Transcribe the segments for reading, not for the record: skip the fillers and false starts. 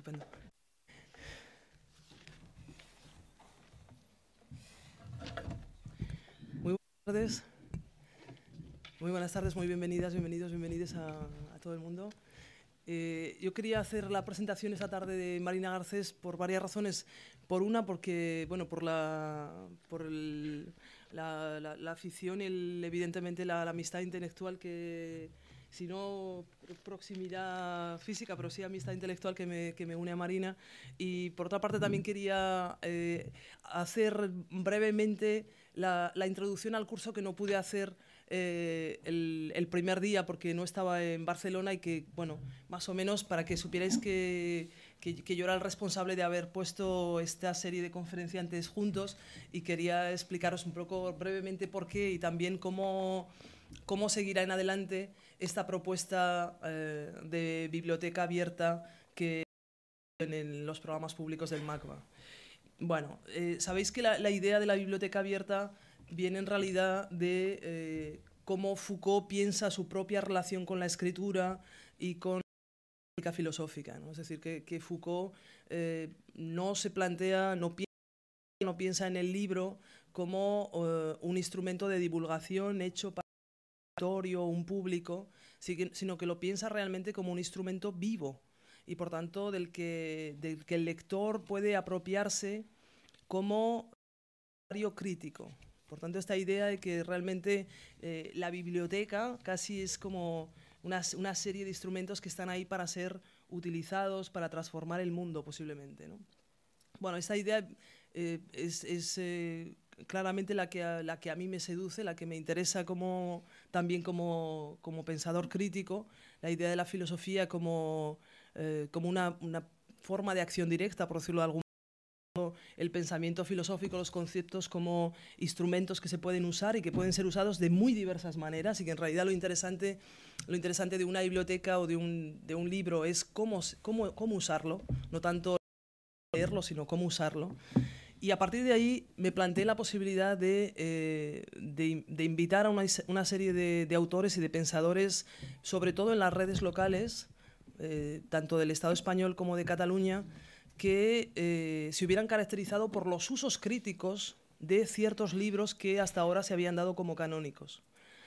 Estupendo. Muy buenas tardes. Muy buenas tardes, muy bienvenidas, bienvenidos a todo el mundo. Yo quería hacer la presentación esta tarde de Marina Garcés por varias razones. Por una, porque, bueno, por la afición y evidentemente la amistad intelectual que, si no proximidad física, pero sí amistad intelectual que me une a Marina. Y por otra parte también quería hacer brevemente la introducción al curso que no pude hacer el primer día porque no estaba en Barcelona y que, bueno, más o menos para que supierais que yo era el responsable de haber puesto esta serie de conferenciantes juntos y quería explicaros un poco brevemente por qué y también cómo seguirá en adelante esta propuesta de biblioteca abierta que en los programas públicos del MACBA. Bueno, sabéis que la idea de la biblioteca abierta viene en realidad de cómo Foucault piensa su propia relación con la escritura y con la filosófica, ¿no? Es decir, que Foucault no se plantea, no piensa en el libro como un instrumento de divulgación hecho para un auditorio, un público, sino que lo piensa realmente como un instrumento vivo y por tanto del que el lector puede apropiarse como crítico. Por tanto, esta idea de que realmente la biblioteca casi es como una serie de instrumentos que están ahí para ser utilizados, para transformar el mundo posiblemente, ¿no? Bueno, esta idea es claramente la que a mí me seduce, la que me interesa también como pensador crítico, la idea de la filosofía como una forma de acción directa, por decirlo de algún modo, el pensamiento filosófico, los conceptos como instrumentos que se pueden usar y que pueden ser usados de muy diversas maneras y que en realidad lo interesante de una biblioteca o de un libro es cómo usarlo, no tanto leerlo, sino cómo usarlo. Y a partir de ahí me planteé la posibilidad de invitar a una serie de autores y de pensadores, sobre todo en las redes locales, tanto del Estado español como de Cataluña, que se hubieran caracterizado por los usos críticos de ciertos libros que hasta ahora se habían dado como canónicos.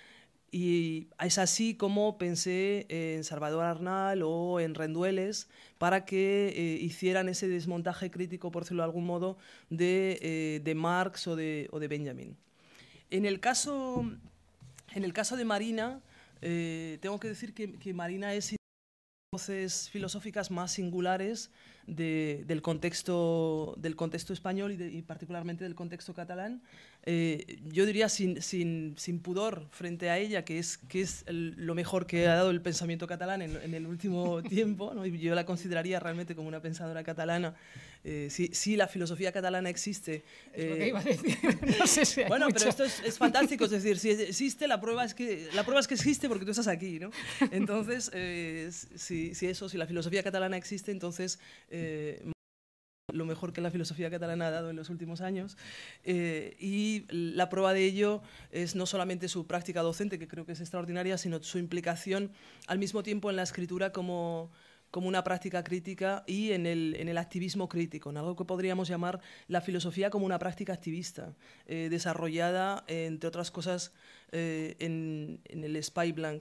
Y es así como pensé en Salvador Arnal o en Rendueles para que hicieran ese desmontaje crítico, por decirlo de algún modo, de Marx o de Benjamin. En el caso de Marina, tengo que decir que Marina es voces filosóficas más singulares del contexto español y particularmente del contexto catalán. Yo diría sin pudor frente a ella, que es lo mejor que ha dado el pensamiento catalán en el último tiempo, ¿no? Y yo la consideraría realmente como una pensadora catalana. Si la filosofía catalana existe... Es lo que iba a decir. No sé si hay bueno, mucho. pero esto es fantástico, es decir, si existe, la prueba es que existe porque tú estás aquí, ¿no? Entonces, si la filosofía catalana existe, entonces lo mejor que la filosofía catalana ha dado en los últimos años, y la prueba de ello es no solamente su práctica docente, que creo que es extraordinaria, sino su implicación al mismo tiempo en la escritura como una práctica crítica y en el activismo crítico, en algo que podríamos llamar la filosofía como una práctica activista, desarrollada, entre otras cosas, en el Espai Blanc.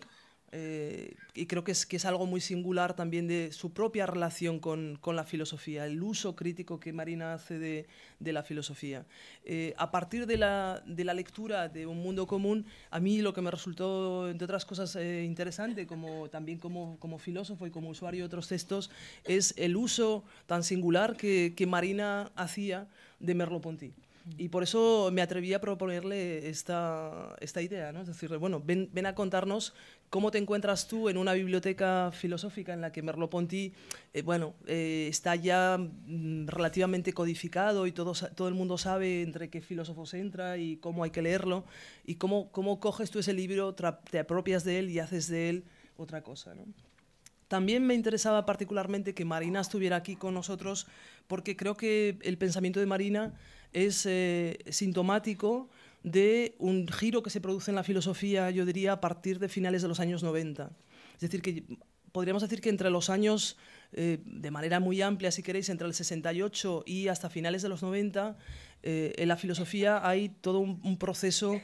Y creo que es algo muy singular también de su propia relación con la filosofía, el uso crítico que Marina hace de la filosofía. A partir de la lectura de Un mundo común, a mí lo que me resultó, entre otras cosas, interesante, también como filósofo y como usuario de otros textos, es el uso tan singular que Marina hacía de Merleau-Ponty. Y por eso me atreví a proponerle esta idea, ¿no? Es decir, bueno, ven a contarnos cómo te encuentras tú en una biblioteca filosófica en la que Merleau-Ponty está ya relativamente codificado y todo el mundo sabe entre qué filósofos entra y cómo hay que leerlo, y cómo coges tú ese libro, te apropias de él y haces de él otra cosa, ¿no? También me interesaba particularmente que Marina estuviera aquí con nosotros porque creo que el pensamiento de Marina es sintomático de un giro que se produce en la filosofía, yo diría, a partir de finales de los años 90. Es decir, que podríamos decir que entre los años, de manera muy amplia, si queréis, entre el 68 y hasta finales de los 90, en la filosofía hay todo un proceso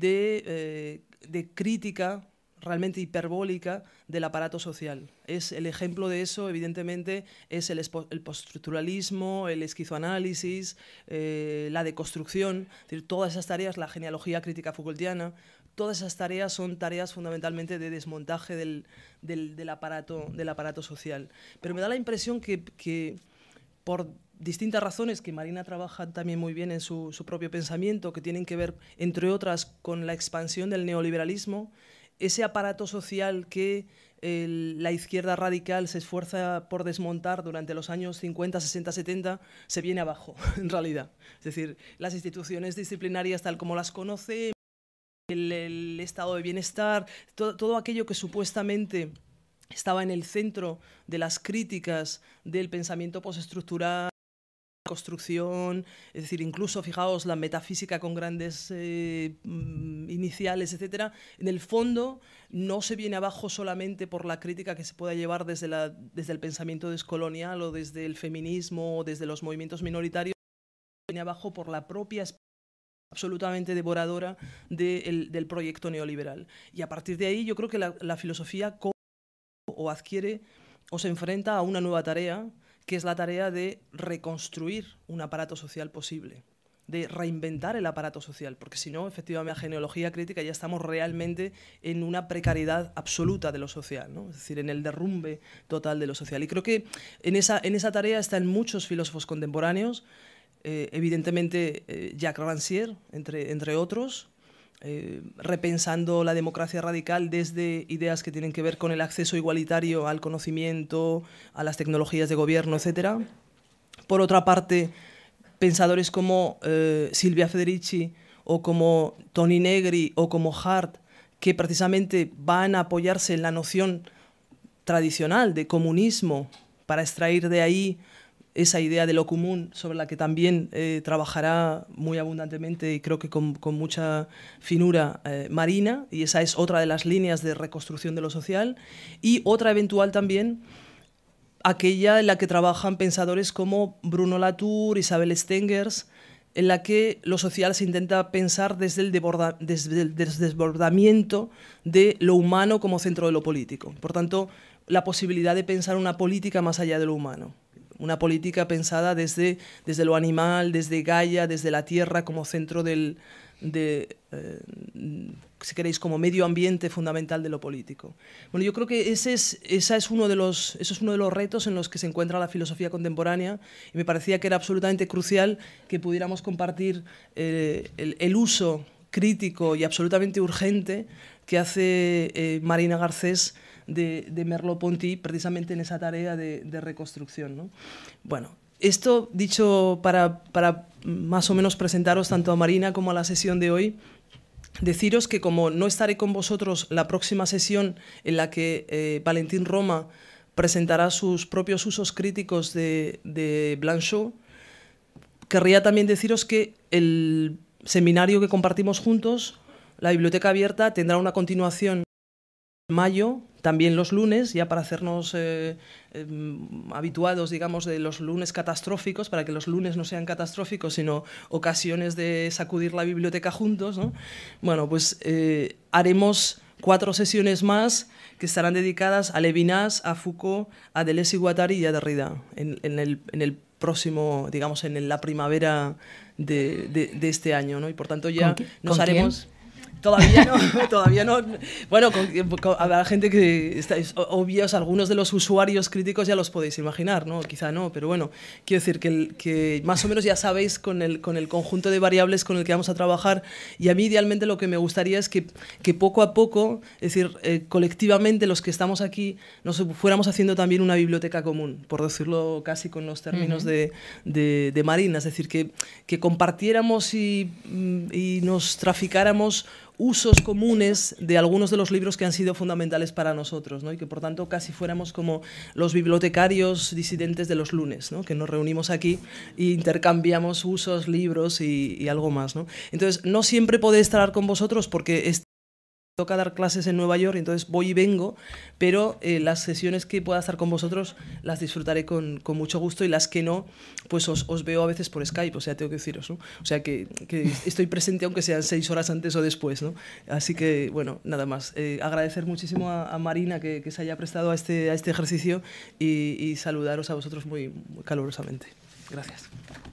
de crítica realmente hiperbólica del aparato social. Es el ejemplo de eso, evidentemente, es el postestructuralismo, el esquizoanálisis, la deconstrucción, es decir, todas esas tareas, la genealogía crítica Foucaultiana, todas esas tareas son tareas fundamentalmente de desmontaje del aparato social. Pero me da la impresión que por distintas razones, que Marina trabaja también muy bien en su propio pensamiento, que tienen que ver, entre otras, con la expansión del neoliberalismo, ese aparato social que la izquierda radical se esfuerza por desmontar durante los años 50, 60, 70, se viene abajo, en realidad. Es decir, las instituciones disciplinarias tal como las conoce, el estado de bienestar, todo aquello que supuestamente estaba en el centro de las críticas del pensamiento postestructural, construcción, es decir, incluso, fijaos, la metafísica con grandes iniciales, etcétera, en el fondo no se viene abajo solamente por la crítica que se pueda llevar desde el pensamiento descolonial o desde el feminismo o desde los movimientos minoritarios, viene abajo por la propia absolutamente devoradora del proyecto neoliberal. Y a partir de ahí yo creo que la filosofía adquiere o se enfrenta a una nueva tarea, que es la tarea de reconstruir un aparato social posible, de reinventar el aparato social, porque si no, efectivamente, la genealogía crítica ya estamos realmente en una precariedad absoluta de lo social, ¿no? Es decir, en el derrumbe total de lo social. Y creo que en esa tarea están muchos filósofos contemporáneos, evidentemente Jacques Rancière, entre otros, repensando la democracia radical desde ideas que tienen que ver con el acceso igualitario al conocimiento, a las tecnologías de gobierno, etc. Por otra parte, pensadores como Silvia Federici o como Toni Negri o como Hart, que precisamente van a apoyarse en la noción tradicional de comunismo para extraer de ahí esa idea de lo común, sobre la que también trabajará muy abundantemente y creo que con mucha finura Marina, y esa es otra de las líneas de reconstrucción de lo social, y otra eventual también, aquella en la que trabajan pensadores como Bruno Latour, Isabel Stengers, en la que lo social se intenta pensar desde el desbordamiento de lo humano como centro de lo político. Por tanto, la posibilidad de pensar una política más allá de lo humano. Una política pensada desde lo animal, desde Gaia, desde la tierra como centro si queréis, como medio ambiente fundamental de lo político. Bueno, yo creo que ese es uno de los retos en los que se encuentra la filosofía contemporánea, y me parecía que era absolutamente crucial que pudiéramos compartir el uso crítico y absolutamente urgente que hace Marina Garcés de Merleau-Ponty precisamente en esa tarea de reconstrucción, ¿no? Bueno, esto dicho para más o menos presentaros tanto a Marina como a la sesión de hoy, deciros que como no estaré con vosotros la próxima sesión en la que Valentín Roma presentará sus propios usos críticos de Blanchot, querría también deciros que el seminario que compartimos juntos, la Biblioteca Abierta, tendrá una continuación en mayo, también los lunes, ya para hacernos habituados, digamos, de los lunes catastróficos, para que los lunes no sean catastróficos, sino ocasiones de sacudir la biblioteca juntos, ¿no? Bueno, pues haremos 4 sesiones más que estarán dedicadas a Levinas, a Foucault, a Deleuze y Guattari y a Derrida, en el próximo, digamos, en la primavera de este año, ¿no? Y por tanto ya nos haremos... ¿Quién? Todavía no. Bueno, habrá gente que estáis obvios, algunos de los usuarios críticos ya los podéis imaginar, ¿no? Quizá no, pero bueno, quiero decir que más o menos ya sabéis con el conjunto de variables con el que vamos a trabajar, y a mí idealmente lo que me gustaría es que poco a poco, es decir, colectivamente los que estamos aquí, nos fuéramos haciendo también una biblioteca común, por decirlo casi con los términos de Marina, es decir, que compartiéramos y nos traficáramos usos comunes de algunos de los libros que han sido fundamentales para nosotros, ¿no? Y que por tanto casi fuéramos como los bibliotecarios disidentes de los lunes, ¿no? Que nos reunimos aquí e intercambiamos usos, libros y algo más, ¿no? Entonces, no siempre podré estar con vosotros porque toca dar clases en Nueva York, entonces voy y vengo, pero las sesiones que pueda estar con vosotros las disfrutaré con mucho gusto, y las que no, pues os veo a veces por Skype, o sea, tengo que deciros, ¿no? O sea, que estoy presente aunque sean 6 horas antes o después, ¿no? Así que, bueno, nada más. Agradecer muchísimo a Marina que se haya prestado a este ejercicio, y saludaros a vosotros muy, muy calurosamente. Gracias.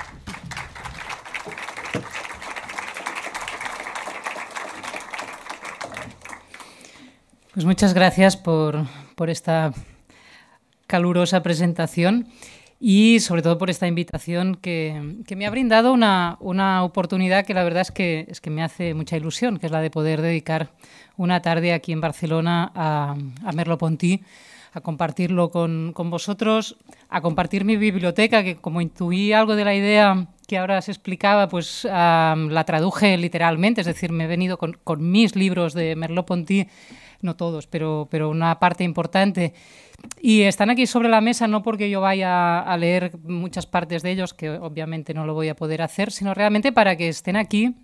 Pues muchas gracias por esta calurosa presentación y sobre todo por esta invitación que me ha brindado una oportunidad que la verdad es que me hace mucha ilusión, que es la de poder dedicar una tarde aquí en Barcelona a Merleau-Ponty, a compartirlo con vosotros, a compartir mi biblioteca, que como intuí algo de la idea que ahora se explicaba, pues la traduje literalmente, es decir, me he venido con mis libros de Merleau-Ponty, no todos, pero una parte importante. Y están aquí sobre la mesa no porque yo vaya a leer muchas partes de ellos, que obviamente no lo voy a poder hacer, sino realmente para que estén aquí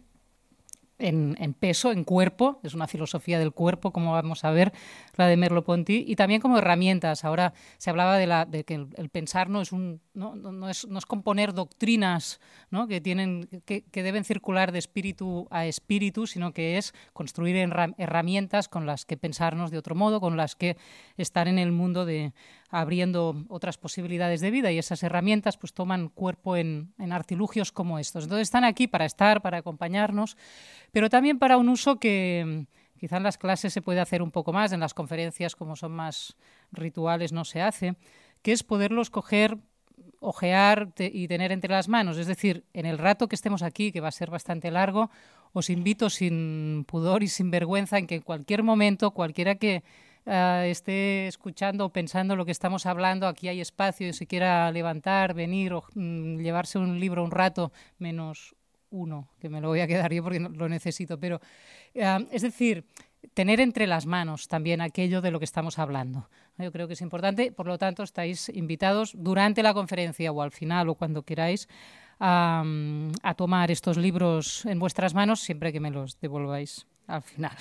en peso, en cuerpo. Es una filosofía del cuerpo, como vamos a ver, la de Merleau-Ponty, y también como herramientas. Ahora se hablaba de que el pensar no es componer doctrinas, ¿no? que deben circular de espíritu a espíritu, sino que es construir herramientas con las que pensarnos de otro modo, con las que estar en el mundo abriendo otras posibilidades de vida, y esas herramientas pues toman cuerpo en artilugios como estos. Entonces están aquí para acompañarnos, pero también para un uso que quizá en las clases se puede hacer un poco más, en las conferencias, como son más rituales, no se hace, que es poderlos coger, ojear y tener entre las manos. Es decir, en el rato que estemos aquí, que va a ser bastante largo, os invito sin pudor y sin vergüenza en que en cualquier momento, cualquiera que esté escuchando o pensando lo que estamos hablando, aquí hay espacio, y se quiera levantar, venir o llevarse un libro un rato, menos uno, que me lo voy a quedar yo porque no, lo necesito, pero es decir, tener entre las manos también aquello de lo que estamos hablando. Yo creo que es importante, por lo tanto estáis invitados durante la conferencia o al final o cuando queráis a tomar estos libros en vuestras manos, siempre que me los devolváis al final.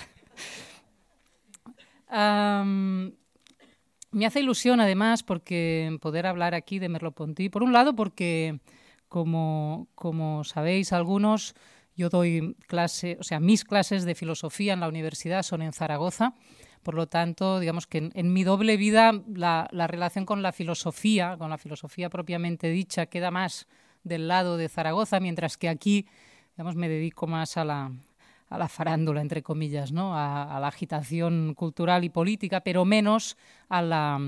Me hace ilusión además porque poder hablar aquí de Merleau-Ponty, por un lado porque como sabéis algunos, yo doy mis clases de filosofía en la universidad son en Zaragoza. Por lo tanto, digamos que en mi doble vida la relación con la filosofía propiamente dicha, queda más del lado de Zaragoza, mientras que aquí, digamos, me dedico más a la farándula, entre comillas, ¿no? a la agitación cultural y política, pero menos a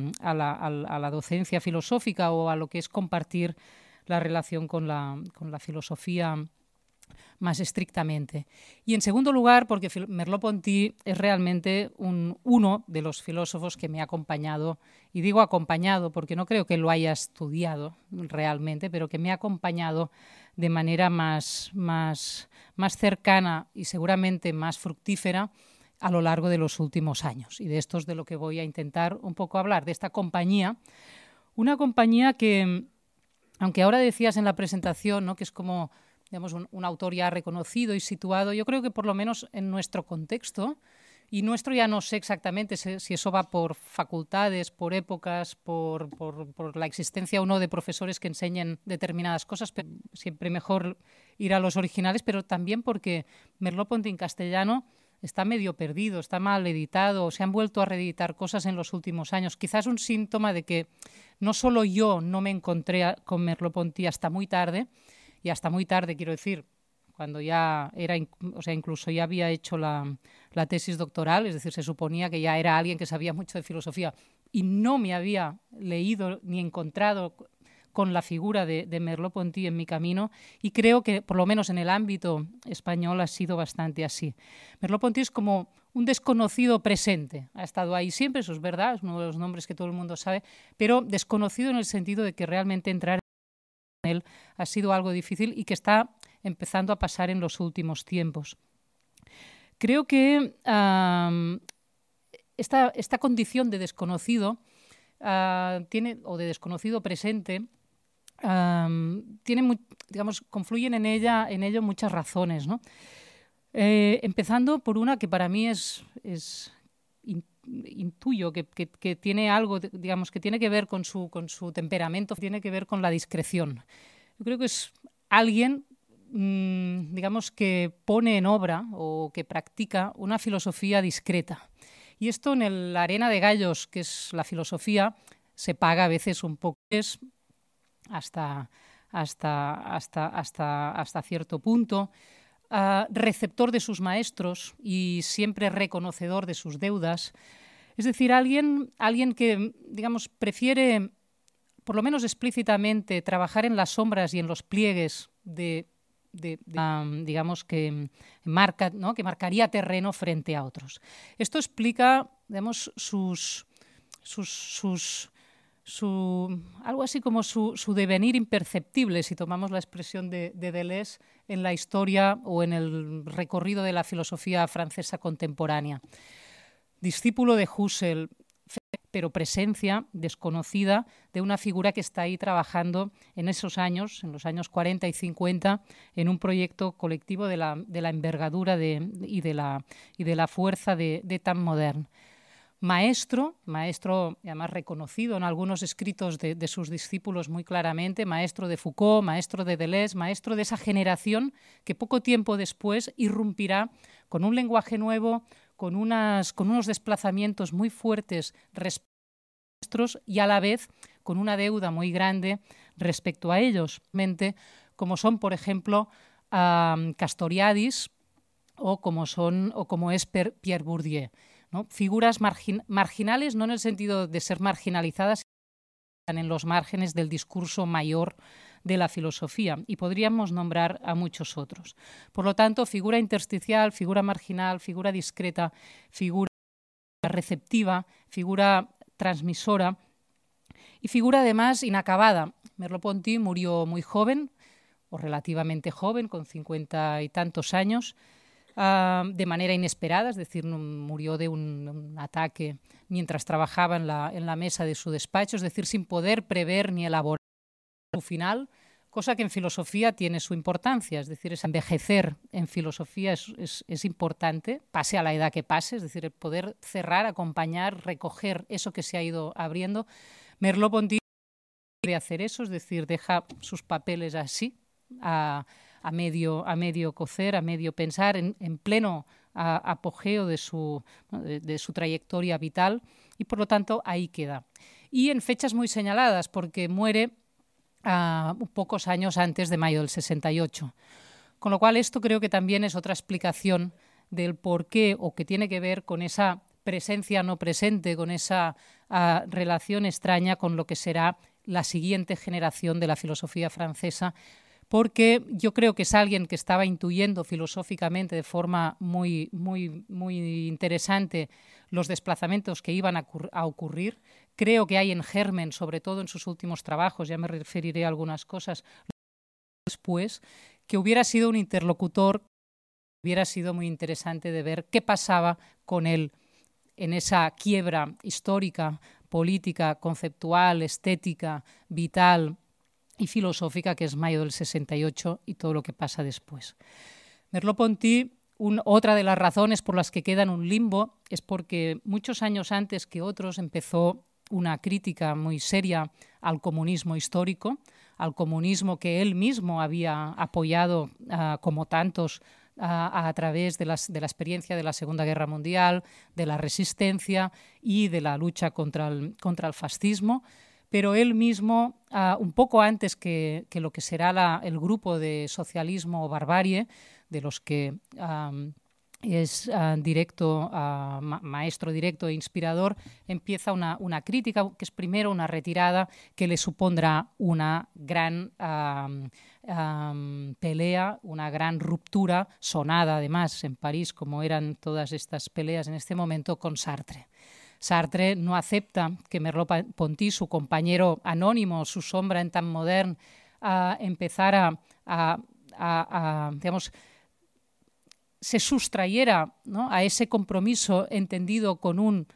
la docencia filosófica o a lo que es compartir la relación con la filosofía más estrictamente. Y en segundo lugar, porque Merleau-Ponty es realmente uno de los filósofos que me ha acompañado, y digo acompañado porque no creo que lo haya estudiado realmente, pero que me ha acompañado de manera más cercana y seguramente más fructífera a lo largo de los últimos años. Y de esto es de lo que voy a intentar un poco hablar, de esta compañía. Una compañía que, aunque ahora decías en la presentación, ¿no?, que es como, digamos, un autor ya reconocido y situado, yo creo que por lo menos en nuestro contexto, y nuestro ya no sé exactamente si eso va por facultades, por épocas, por la existencia o no de profesores que enseñen determinadas cosas, pero siempre mejor ir a los originales, pero también porque Merleau-Ponty en castellano está medio perdido, está mal editado, se han vuelto a reeditar cosas en los últimos años. Quizás un síntoma de que no solo yo no me encontré con Merleau-Ponty hasta muy tarde, y hasta muy tarde, quiero decir, cuando ya era, incluso ya había hecho la tesis doctoral, es decir, se suponía que ya era alguien que sabía mucho de filosofía y no me había leído ni encontrado con la figura de Merleau-Ponty en mi camino, y creo que por lo menos en el ámbito español ha sido bastante así. Merleau-Ponty es como un desconocido presente, ha estado ahí siempre, eso es verdad, es uno de los nombres que todo el mundo sabe, pero desconocido en el sentido de que realmente entrar en él ha sido algo difícil y que está empezando a pasar en los últimos tiempos. Creo que esta condición de desconocido o de desconocido presente confluyen en ello muchas razones, ¿no? Empezando por una que para mí intuyo que tiene algo, digamos, que tiene que ver con su temperamento, tiene que ver con la discreción. Yo creo que es alguien, digamos, que pone en obra o que practica una filosofía discreta. Y esto en la arena de gallos, que es la filosofía, se paga a veces un poco hasta cierto punto. Receptor de sus maestros y siempre reconocedor de sus deudas. Es decir, alguien que, digamos, prefiere, por lo menos explícitamente, trabajar en las sombras y en los pliegues digamos, que marcaría terreno frente a otros. Esto explica, digamos, algo así como su devenir imperceptible, si tomamos la expresión de Deleuze, en la historia o en el recorrido de la filosofía francesa contemporánea. Discípulo de Husserl, pero presencia desconocida de una figura que está ahí trabajando en esos años, en los años 40 y 50, en un proyecto colectivo de la envergadura y de la fuerza de Temps moderne. Maestro, además reconocido en algunos escritos de sus discípulos muy claramente, maestro de Foucault, maestro de Deleuze, maestro de esa generación que poco tiempo después irrumpirá con un lenguaje nuevo, con unos desplazamientos muy fuertes respecto a nuestros y a la vez con una deuda muy grande respecto a ellos, como son, por ejemplo, Castoriadis o como es Pierre Bourdieu. ¿No? Figuras marginales, no en el sentido de ser marginalizadas, sino en los márgenes del discurso mayor de la filosofía, y podríamos nombrar a muchos otros. Por lo tanto, figura intersticial, figura marginal, figura discreta, figura receptiva, figura transmisora y figura además inacabada. Merleau-Ponty murió muy joven, o relativamente joven, con 50 y tantos años, de manera inesperada, es decir, murió de un ataque mientras trabajaba en la mesa de su despacho, es decir, sin poder prever ni elaborar su final, cosa que en filosofía tiene su importancia, es decir, es envejecer en filosofía es importante, pase a la edad que pase, es decir, el poder cerrar, acompañar, recoger eso que se ha ido abriendo. Merleau-Ponty de hacer eso, es decir, deja sus papeles así, a medio cocer, a medio pensar, en pleno apogeo de su trayectoria vital, y por lo tanto ahí queda. Y en fechas muy señaladas, porque muere pocos años antes de mayo del 68. Con lo cual esto creo que también es otra explicación del por qué, o que tiene que ver con esa presencia no presente, con esa relación extraña con lo que será la siguiente generación de la filosofía francesa, porque yo creo que es alguien que estaba intuyendo filosóficamente de forma muy, muy, muy interesante los desplazamientos que iban a ocurrir. Creo que hay en germen, sobre todo en sus últimos trabajos, ya me referiré a algunas cosas después, que hubiera sido un interlocutor, hubiera sido muy interesante de ver qué pasaba con él en esa quiebra histórica, política, conceptual, estética, vital y filosófica que es mayo del 68 y todo lo que pasa después. Merleau-Ponty, otra de las razones por las que queda en un limbo es porque muchos años antes que otros empezó una crítica muy seria al comunismo histórico, al comunismo que él mismo había apoyado como tantos a través de la experiencia de la Segunda Guerra Mundial, de la resistencia y de la lucha contra el fascismo. Pero él mismo, un poco antes que lo que será el grupo de socialismo o barbarie, de los que es maestro directo e inspirador, empieza una crítica, que es primero una retirada que le supondrá una gran pelea, una gran ruptura, sonada además en París, como eran todas estas peleas en este momento, con Sartre. Sartre no acepta que Merleau-Ponty, su compañero anónimo, su sombra en Temps moderne, empezara digamos, se sustrayera, ¿no?, a ese compromiso entendido con un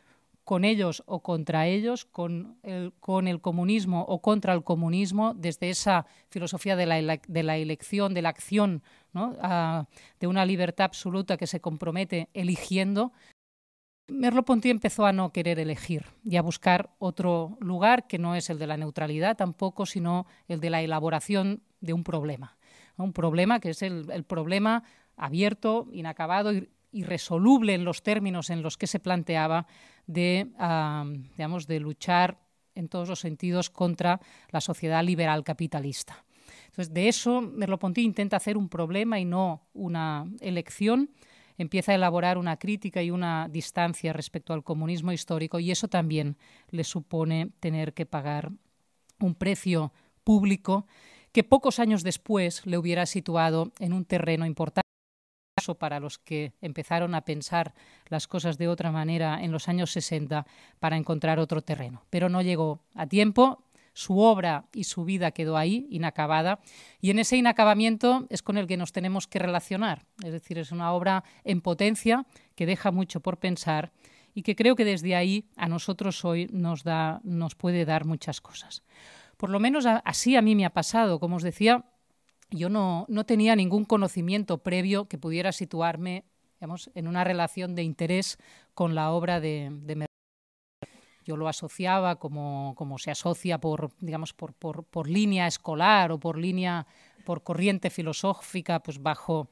con ellos o contra ellos, con el comunismo o contra el comunismo, desde esa filosofía de la elección, de la acción, ¿no? De una libertad absoluta que se compromete eligiendo. Merleau-Ponty empezó a no querer elegir y a buscar otro lugar que no es el de la neutralidad tampoco, sino el de la elaboración de un problema. Un problema que es el problema abierto, inacabado, irresoluble en los términos en los que se planteaba de luchar en todos los sentidos contra la sociedad liberal capitalista. Entonces, de eso Merleau-Ponty intenta hacer un problema y no una elección. Empieza a elaborar una crítica y una distancia respecto al comunismo histórico, y eso también le supone tener que pagar un precio público que pocos años después le hubiera situado en un terreno importante para los que empezaron a pensar las cosas de otra manera en los años 60 para encontrar otro terreno. Pero no llegó a tiempo, su obra y su vida quedó ahí, inacabada, y en ese inacabamiento es con el que nos tenemos que relacionar. Es decir, es una obra en potencia que deja mucho por pensar y que creo que desde ahí a nosotros hoy nos puede dar muchas cosas. Por lo menos así a mí me ha pasado. Como os decía, yo no tenía ningún conocimiento previo que pudiera situarme, digamos, en una relación de interés con la obra de Merleau. Yo lo asociaba como se asocia por línea escolar o por corriente filosófica, pues bajo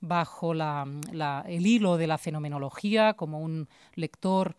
el hilo de la fenomenología, como un lector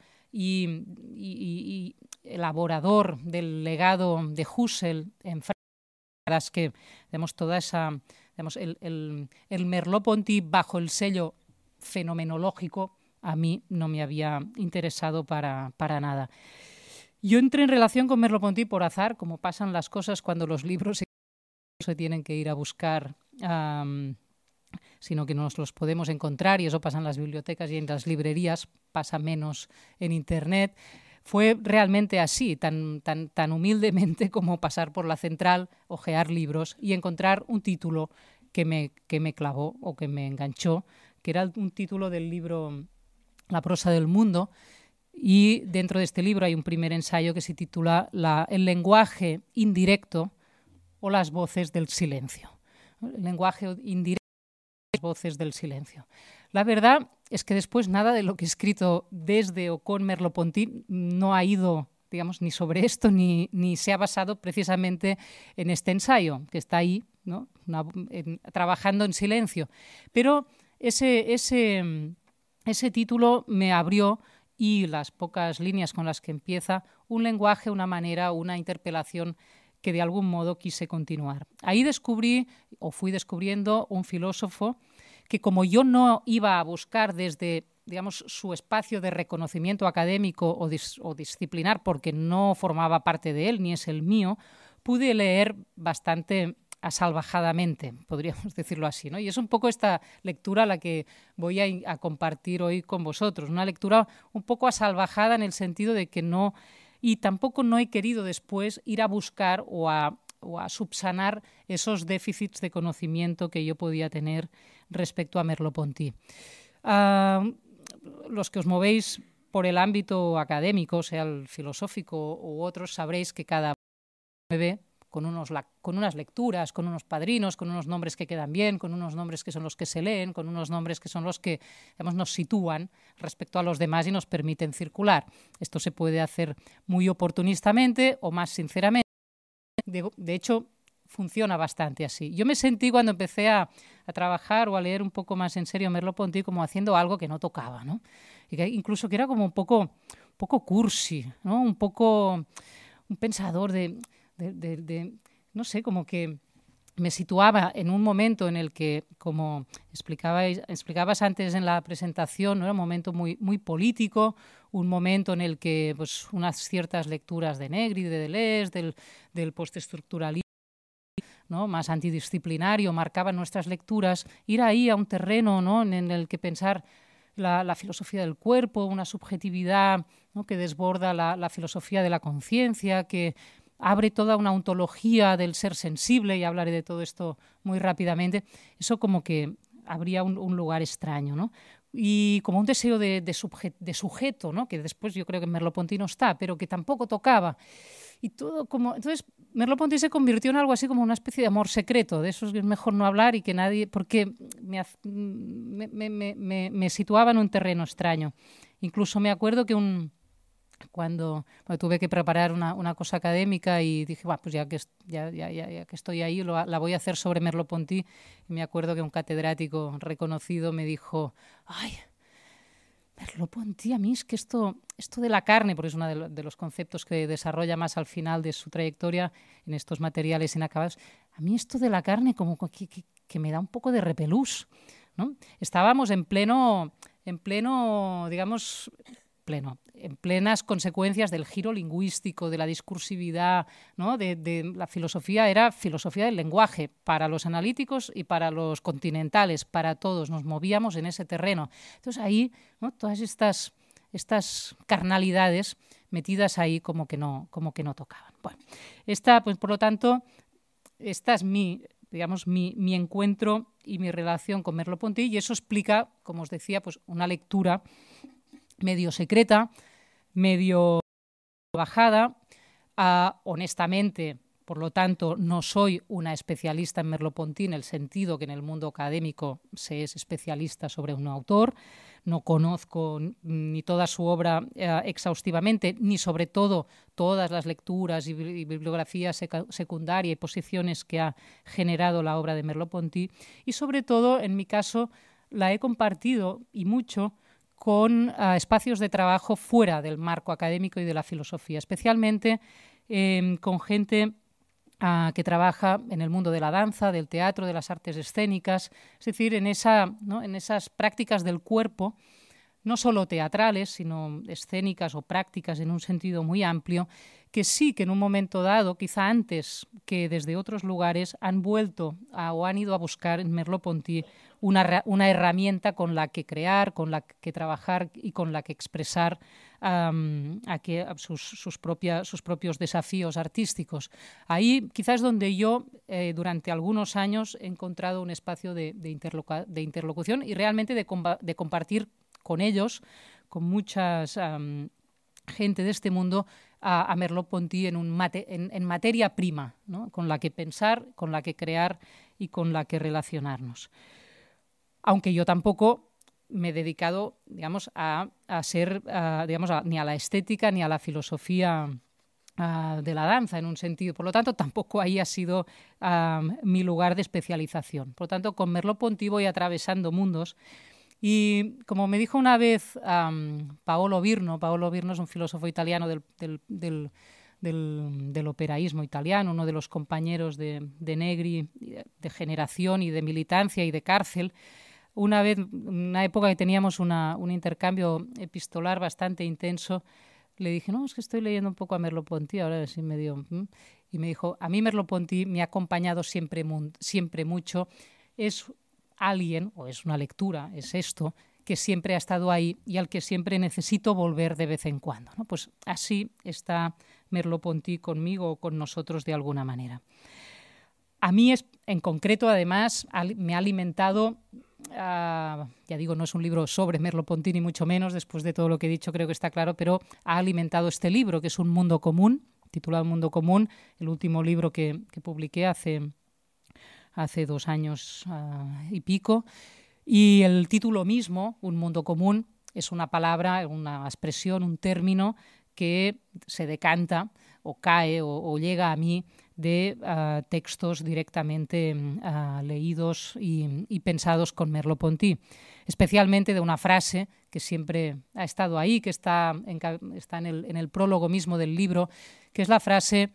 y elaborador del legado de Husserl en Francia, que toda esa, el Merleau-Ponty bajo el sello fenomenológico a mí no me había interesado para nada. Yo entré en relación con Merleau-Ponty por azar, como pasan las cosas cuando los libros se tienen que ir a buscar, sino que nos los podemos encontrar, y eso pasa en las bibliotecas y en las librerías, pasa menos en Internet. Fue realmente así, tan humildemente como pasar por la central, hojear libros y encontrar un título que me clavó o que me enganchó, que era un título del libro La prosa del mundo, y dentro de este libro hay un primer ensayo que se titula El lenguaje indirecto o las voces del silencio. El lenguaje indirecto o las voces del silencio. La verdad es que después nada de lo que he escrito desde o con Merleau-Ponty no ha ido, digamos, ni sobre esto ni se ha basado precisamente en este ensayo, que está ahí, ¿no? Trabajando en silencio. Pero ese título me abrió, y las pocas líneas con las que empieza, un lenguaje, una manera, una interpelación que de algún modo quise continuar. Ahí fui descubriendo un filósofo que, como yo no iba a buscar desde, digamos, su espacio de reconocimiento académico o disciplinar, porque no formaba parte de él, ni es el mío, pude leer bastante asalvajadamente, podríamos decirlo así, ¿no? Y es un poco esta lectura la que voy a compartir hoy con vosotros, una lectura un poco asalvajada en el sentido de que tampoco no he querido después ir a buscar o a subsanar esos déficits de conocimiento que yo podía tener respecto a Merleau-Ponty. Los que os movéis por el ámbito académico, sea el filosófico u otros, sabréis que cada mueve con unas lecturas, con unos padrinos, con unos nombres que quedan bien, con unos nombres que son los que se leen, con unos nombres que son los que, digamos, nos sitúan respecto a los demás y nos permiten circular. Esto se puede hacer muy oportunistamente o más sinceramente. De hecho, funciona bastante así. Yo me sentí, cuando empecé a trabajar o a leer un poco más en serio Merleau-Ponty, como haciendo algo que no tocaba, ¿no? Y que incluso que era como un poco cursi, ¿no? Un poco un pensador no sé, como que me situaba en un momento en el que, como explicabas antes en la presentación, ¿no? Era un momento muy, muy político, un momento en el que, pues, unas ciertas lecturas de Negri, de Deleuze, del postestructuralismo, ¿no? Más antidisciplinario, marcaban nuestras lecturas. Ir ahí a un terreno, ¿no? en el que pensar la filosofía del cuerpo, una subjetividad, ¿no? Que desborda la filosofía de la conciencia, que abre toda una ontología del ser sensible, y hablaré de todo esto muy rápidamente. Eso como que habría un lugar extraño, ¿no? y como un deseo de sujeto, ¿no? Que después yo creo que en Merleau-Ponty no está, pero que tampoco tocaba. Y todo como... Entonces, Merleau-Ponty se convirtió en algo así como una especie de amor secreto, de eso es mejor no hablar y que nadie... porque me situaba en un terreno extraño. Incluso me acuerdo que cuando tuve que preparar una cosa académica y dije, pues ya que estoy ahí, la voy a hacer sobre Merleau-Ponty. Y me acuerdo que un catedrático reconocido me dijo, ay, Merleau-Ponty, a mí es que esto de la carne, porque es uno de los conceptos que desarrolla más al final de su trayectoria en estos materiales inacabados, a mí esto de la carne como que me da un poco de repelús, ¿no? Estábamos en plenas consecuencias del giro lingüístico, de la discursividad, ¿no? de la filosofía, era filosofía del lenguaje para los analíticos y para los continentales, para todos, nos movíamos en ese terreno. Entonces ahí, ¿no? Todas estas carnalidades metidas ahí como que no tocaban. Bueno, pues por lo tanto, esta es mi encuentro y mi relación con Merleau-Ponty, y eso explica, como os decía, pues una lectura medio secreta, medio bajada. Honestamente, por lo tanto, no soy una especialista en Merleau-Ponty en el sentido que en el mundo académico se es especialista sobre un autor. No conozco ni toda su obra exhaustivamente, ni sobre todo todas las lecturas y bibliografía secundaria y posiciones que ha generado la obra de Merleau-Ponty. Y sobre todo, en mi caso, la he compartido y mucho con espacios de trabajo fuera del marco académico y de la filosofía, especialmente con gente que trabaja en el mundo de la danza, del teatro, de las artes escénicas, es decir, en esas prácticas del cuerpo, no solo teatrales, sino escénicas o prácticas en un sentido muy amplio, que sí que en un momento dado, quizá antes que desde otros lugares, han vuelto o han ido a buscar en Merleau-Ponty una herramienta con la que crear, con la que trabajar y con la que expresar sus propios desafíos artísticos. Ahí quizás es donde yo durante algunos años he encontrado un espacio de interlocución y realmente de compartir con ellos, con muchas gente de este mundo, a Merleau-Ponty en materia prima, ¿no? Con la que pensar, con la que crear y con la que relacionarnos. Aunque yo tampoco me he dedicado, digamos, a ser, ni a la estética ni a la filosofía de la danza en un sentido. Por lo tanto, tampoco ahí ha sido mi lugar de especialización. Por lo tanto, con Merleau-Ponty voy atravesando mundos. Y como me dijo una vez Paolo Virno es un filósofo italiano del operaísmo italiano, uno de los compañeros de Negri, de generación y de militancia y de cárcel. Una vez, una época que teníamos un intercambio epistolar bastante intenso, le dije, no, es que estoy leyendo un poco a Merleau-Ponty, ahora sí me dio... Y me dijo, a mí Merleau-Ponty me ha acompañado siempre mucho, es alguien, o es una lectura, es esto, que siempre ha estado ahí y al que siempre necesito volver de vez en cuando, ¿no? Pues así está Merleau-Ponty conmigo o con nosotros de alguna manera. A mí, en concreto, además, me ha alimentado, ya digo, no es un libro sobre Merleau-Ponty ni mucho menos, después de todo lo que he dicho creo que está claro, pero ha alimentado este libro, que es Un mundo común, titulado Un mundo común, el último libro que publiqué hace 2 años y pico, y el título mismo, Un mundo común, es una palabra, una expresión, un término que se decanta o cae o llega a mí de textos directamente leídos y pensados con Merleau-Ponty, especialmente de una frase que siempre ha estado ahí, que está en el prólogo mismo del libro, que es la frase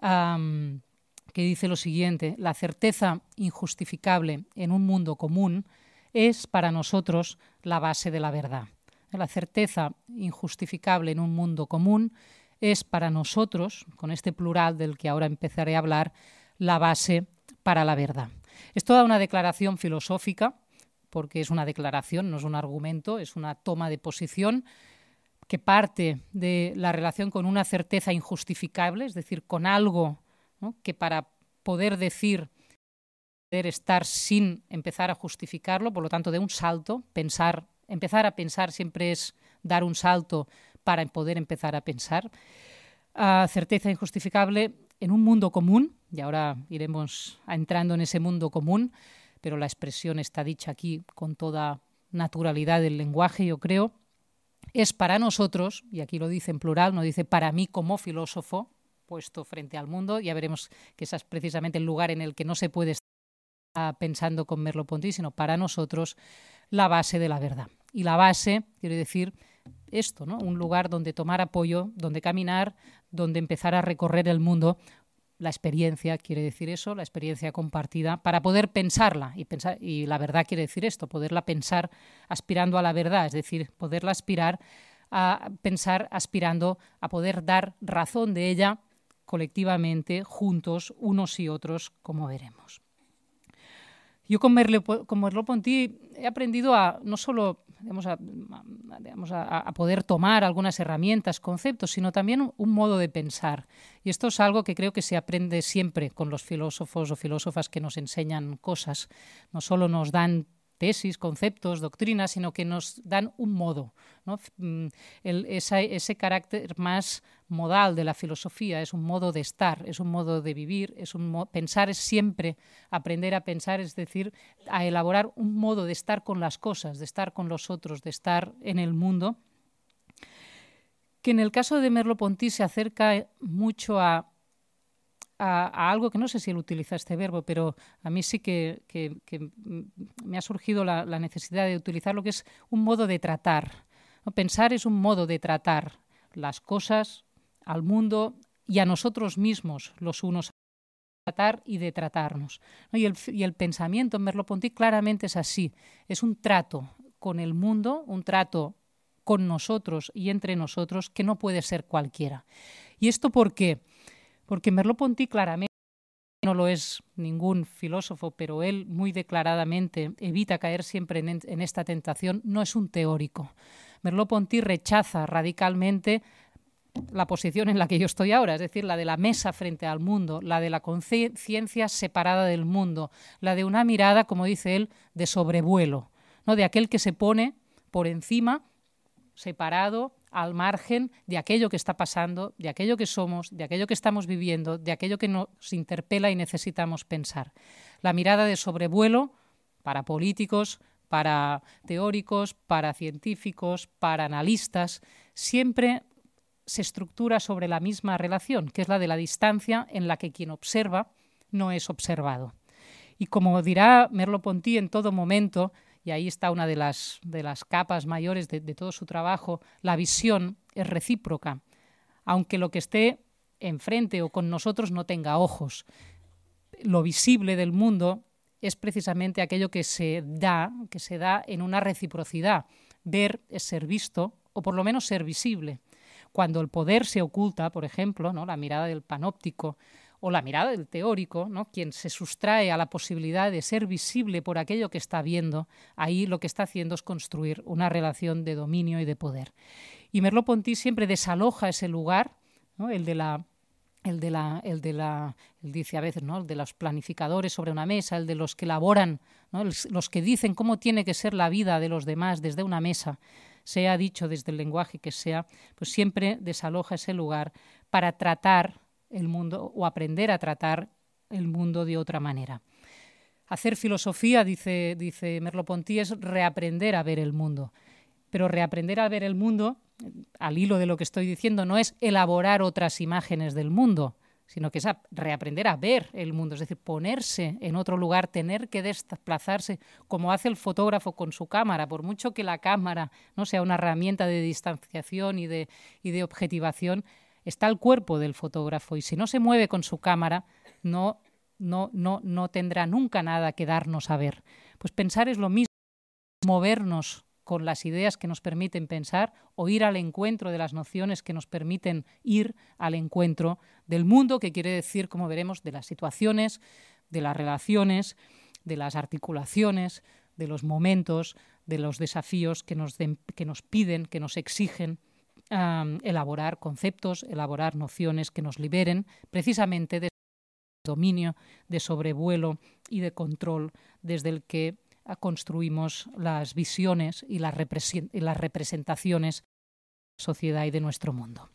que dice lo siguiente: la certeza injustificable en un mundo común es para nosotros la base de la verdad. La certeza injustificable en un mundo común es para nosotros, con este plural del que ahora empezaré a hablar, la base para la verdad. Es toda una declaración filosófica, porque es una declaración, no es un argumento, es una toma de posición que parte de la relación con una certeza injustificable, es decir, con algo, ¿no?, que para poder decir, poder estar sin empezar a justificarlo, por lo tanto de un salto, pensar Empezar a pensar siempre es dar un salto para poder empezar a pensar. Certeza injustificable en un mundo común, y ahora iremos entrando en ese mundo común, pero la expresión está dicha aquí con toda naturalidad del lenguaje, yo creo, es para nosotros, y aquí lo dice en plural, no dice para mí como filósofo, puesto frente al mundo. Ya veremos que ese es precisamente el lugar en el que no se puede estar pensando con Merleau-Ponty, sino para nosotros la base de la verdad. Y la base quiere decir esto, ¿no? Un lugar donde tomar apoyo, donde caminar, donde empezar a recorrer el mundo. La experiencia quiere decir eso, la experiencia compartida, para poder pensarla. Y la verdad quiere decir esto, poderla pensar aspirando a la verdad, es decir, poderla aspirar a pensar aspirando a poder dar razón de ella colectivamente, juntos, unos y otros, como veremos. Yo con Merleau-Ponty he aprendido a no solo a poder tomar algunas herramientas, conceptos, sino también un modo de pensar. Y esto es algo que creo que se aprende siempre con los filósofos o filósofas que nos enseñan cosas. No solo nos dan tesis, conceptos, doctrinas, sino que nos dan un modo, ¿no? Ese carácter más modal de la filosofía es un modo de estar, es un modo de vivir, pensar es siempre aprender a pensar, es decir, a elaborar un modo de estar con las cosas, de estar con los otros, de estar en el mundo, que en el caso de Merleau-Ponty se acerca mucho a algo que no sé si él utiliza este verbo, pero a mí sí que me ha surgido la necesidad de utilizar lo que es un modo de tratar, ¿no? Pensar es un modo de tratar las cosas, al mundo y a nosotros mismos, los unos, tratar y de tratarnos, ¿no? Y el pensamiento en Merleau-Ponty claramente es así, es un trato con el mundo, un trato con nosotros y entre nosotros que no puede ser cualquiera. ¿Y esto por qué? Porque Merleau-Ponty claramente no lo es ningún filósofo, pero él muy declaradamente evita caer siempre en esta tentación, no es un teórico. Merleau-Ponty rechaza radicalmente la posición en la que yo estoy ahora, es decir, la de la mesa frente al mundo, la de la conciencia separada del mundo, la de una mirada, como dice él, de sobrevuelo, ¿no? De aquel que se pone por encima, separado, al margen de aquello que está pasando, de aquello que somos, de aquello que estamos viviendo, de aquello que nos interpela y necesitamos pensar. La mirada de sobrevuelo para políticos, para teóricos, para científicos, para analistas, siempre se estructura sobre la misma relación, que es la de la distancia en la que quien observa no es observado. Y como dirá Merleau-Ponty en todo momento, y ahí está una de las capas mayores de todo su trabajo, la visión es recíproca, aunque lo que esté enfrente o con nosotros no tenga ojos. Lo visible del mundo es precisamente aquello que se da en una reciprocidad. Ver es ser visto, o por lo menos ser visible. Cuando el poder se oculta, por ejemplo, ¿no? La mirada del panóptico o la mirada del teórico, ¿no? Quien se sustrae a la posibilidad de ser visible por aquello que está viendo, ahí lo que está haciendo es construir una relación de dominio y de poder. Y Merleau-Ponty siempre desaloja ese lugar, ¿no? Él dice a veces, ¿no? El de los planificadores sobre una mesa, el de los que elaboran, ¿no? Los que dicen cómo tiene que ser la vida de los demás desde una mesa, sea dicho desde el lenguaje que sea, pues siempre desaloja ese lugar para tratar el mundo o aprender a tratar el mundo de otra manera. Hacer filosofía, dice Merleau-Ponty, es reaprender a ver el mundo. Pero reaprender a ver el mundo, al hilo de lo que estoy diciendo, no es elaborar otras imágenes del mundo, sino que es reaprender a ver el mundo, es decir, ponerse en otro lugar, tener que desplazarse, como hace el fotógrafo con su cámara, por mucho que la cámara no sea una herramienta de distanciación y de objetivación, está el cuerpo del fotógrafo y si no se mueve con su cámara no tendrá nunca nada que darnos a ver. Pues pensar es lo mismo, movernos con las ideas que nos permiten pensar o ir al encuentro de las nociones que nos permiten ir al encuentro del mundo, que quiere decir, como veremos, de las situaciones, de las relaciones, de las articulaciones, de los momentos, de los desafíos que nos piden, que nos exigen elaborar conceptos, elaborar nociones que nos liberen precisamente de dominio, de sobrevuelo y de control desde el que construimos las visiones y las representaciones de la sociedad y de nuestro mundo.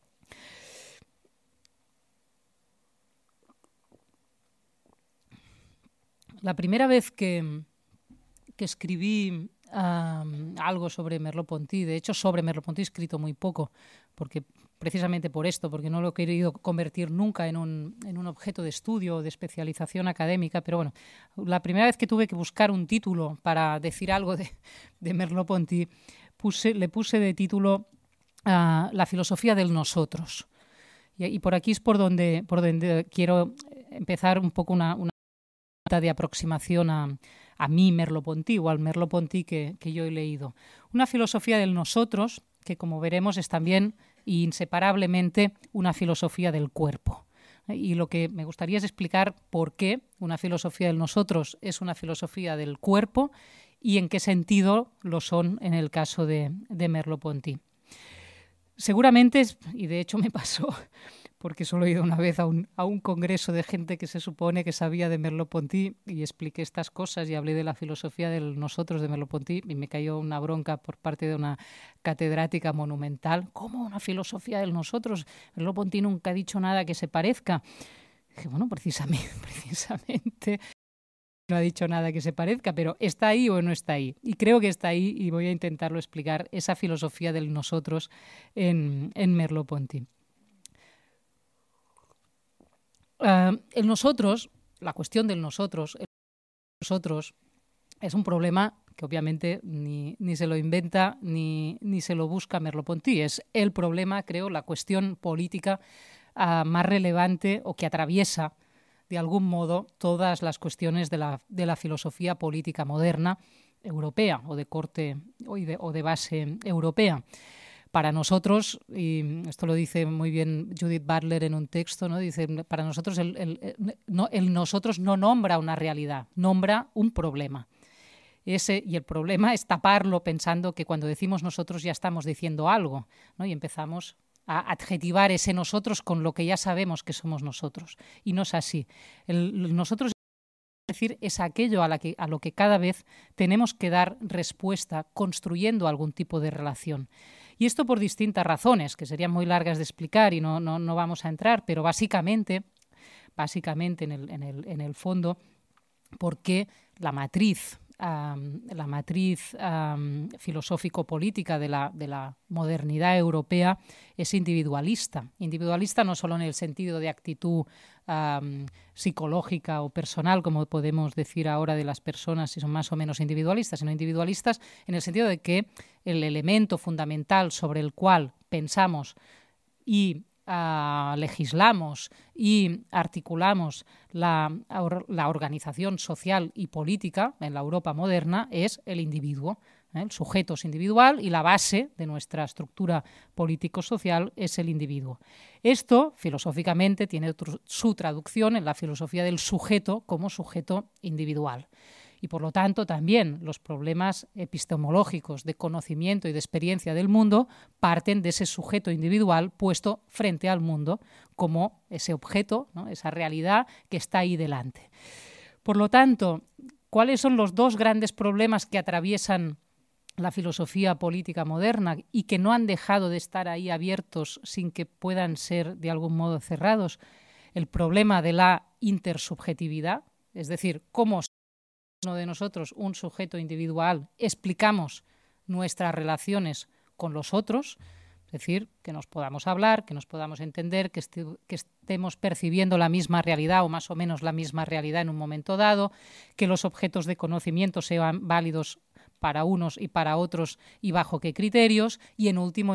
La primera vez que escribí algo sobre Merleau-Ponty, de hecho sobre Merleau-Ponty he escrito muy poco, porque precisamente por esto, porque no lo he querido convertir nunca en un objeto de estudio o de especialización académica, pero bueno, la primera vez que tuve que buscar un título para decir algo de Merleau-Ponty, le puse de título La filosofía del nosotros. Y por aquí es por donde quiero empezar un poco una de aproximación a mí Merleau-Ponty o al Merleau-Ponty que yo he leído. Una filosofía del nosotros que, como veremos, es también y inseparablemente una filosofía del cuerpo. Y lo que me gustaría es explicar por qué una filosofía del nosotros es una filosofía del cuerpo y en qué sentido lo son en el caso de Merleau-Ponty. Seguramente, y de hecho me pasó, porque solo he ido una vez a un congreso de gente que se supone que sabía de Merleau-Ponty y expliqué estas cosas y hablé de la filosofía del nosotros de Merleau-Ponty y me cayó una bronca por parte de una catedrática monumental. ¿Cómo una filosofía del nosotros? Merleau-Ponty nunca ha dicho nada que se parezca. Dije, bueno, precisamente no ha dicho nada que se parezca, pero ¿está ahí o no está ahí? Y creo que está ahí y voy a intentarlo explicar, esa filosofía del nosotros en Merleau-Ponty. El nosotros, la cuestión del nosotros es un problema que obviamente ni se lo inventa ni se lo busca Merleau-Ponty. Es el problema, creo, la cuestión política más relevante o que atraviesa de algún modo todas las cuestiones de la filosofía política moderna europea o de corte o de base europea. Para nosotros, y esto lo dice muy bien Judith Butler en un texto, ¿no? Dice, para nosotros el nosotros no nombra una realidad, nombra un problema. Y el problema es taparlo pensando que cuando decimos nosotros ya estamos diciendo algo, ¿no? Y empezamos a adjetivar ese nosotros con lo que ya sabemos que somos nosotros. Y no es así. El nosotros, es decir, es aquello a lo que cada vez tenemos que dar respuesta construyendo algún tipo de relación. Y esto por distintas razones, que serían muy largas de explicar y no vamos a entrar, pero básicamente en el fondo, porque la matriz filosófico-política de la modernidad europea es individualista. Individualista no solo en el sentido de actitud psicológica o personal, como podemos decir ahora de las personas si son más o menos individualistas, sino individualistas en el sentido de que el elemento fundamental sobre el cual pensamos y legislamos y articulamos la organización social y política en la Europa moderna es el individuo. El sujeto es individual y la base de nuestra estructura político-social es el individuo. Esto, filosóficamente, tiene su traducción en la filosofía del sujeto como sujeto individual. Y, por lo tanto, también los problemas epistemológicos de conocimiento y de experiencia del mundo parten de ese sujeto individual puesto frente al mundo como ese objeto, ¿no? Esa realidad que está ahí delante. Por lo tanto, ¿cuáles son los dos grandes problemas que atraviesan la filosofía política moderna y que no han dejado de estar ahí abiertos sin que puedan ser de algún modo cerrados? El problema de la intersubjetividad, es decir, cómo uno de nosotros, un sujeto individual, explicamos nuestras relaciones con los otros, es decir, que nos podamos hablar, que nos podamos entender, que estemos percibiendo la misma realidad o más o menos la misma realidad en un momento dado, que los objetos de conocimiento sean válidos para unos y para otros y bajo qué criterios, y en último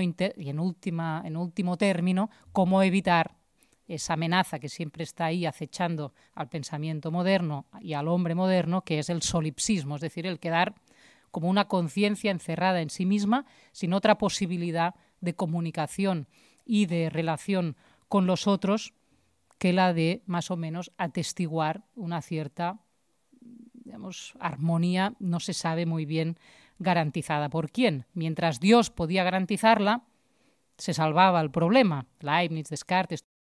término, cómo evitar esa amenaza que siempre está ahí acechando al pensamiento moderno y al hombre moderno, que es el solipsismo, es decir, el quedar como una conciencia encerrada en sí misma, sin otra posibilidad de comunicación y de relación con los otros que la de más o menos atestiguar una cierta, digamos, armonía, no se sabe muy bien garantizada por quién. Mientras Dios podía garantizarla, se salvaba el problema. Leibniz, Descartes,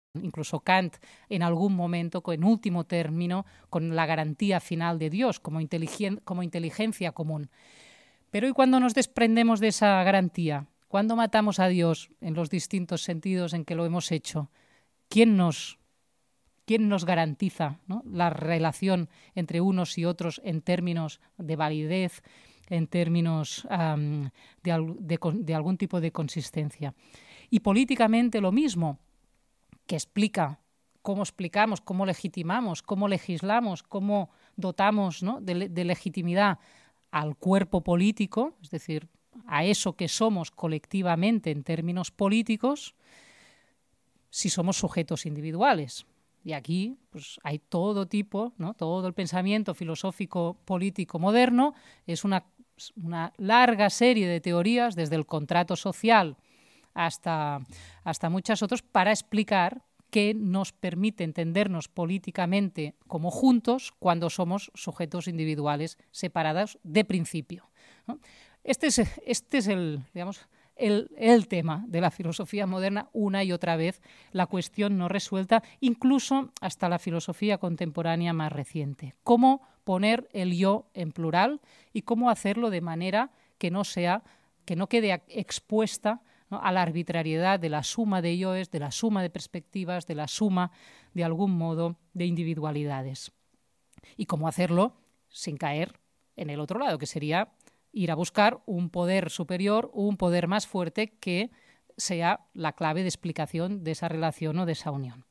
incluso Kant en algún momento, en último término, con la garantía final de Dios como inteligencia común. Pero ¿y cuando nos desprendemos de esa garantía? ¿Cuándo matamos a Dios en los distintos sentidos en que lo hemos hecho? ¿Quién nos garantiza, ¿no?, la relación entre unos y otros en términos de validez, en términos de algún tipo de consistencia? Y políticamente lo mismo, que explica cómo explicamos, cómo legitimamos, cómo legislamos, cómo dotamos, ¿no?, de legitimidad al cuerpo político, es decir, a eso que somos colectivamente en términos políticos, si somos sujetos individuales. Y aquí pues, hay todo tipo, ¿no?, todo el pensamiento filosófico político moderno es una larga serie de teorías, desde el contrato social hasta muchas otras, para explicar qué nos permite entendernos políticamente como juntos cuando somos sujetos individuales separados de principio, ¿no? Este es el, digamos, el tema de la filosofía moderna, una y otra vez, la cuestión no resuelta, incluso hasta la filosofía contemporánea más reciente. Cómo poner el yo en plural y cómo hacerlo de manera que no quede expuesta, ¿no?, a la arbitrariedad de la suma de yoes, de la suma de perspectivas, de la suma, de algún modo, de individualidades. Y cómo hacerlo sin caer en el otro lado, que sería ir a buscar un poder superior, un poder más fuerte que sea la clave de explicación de esa relación o de esa unión.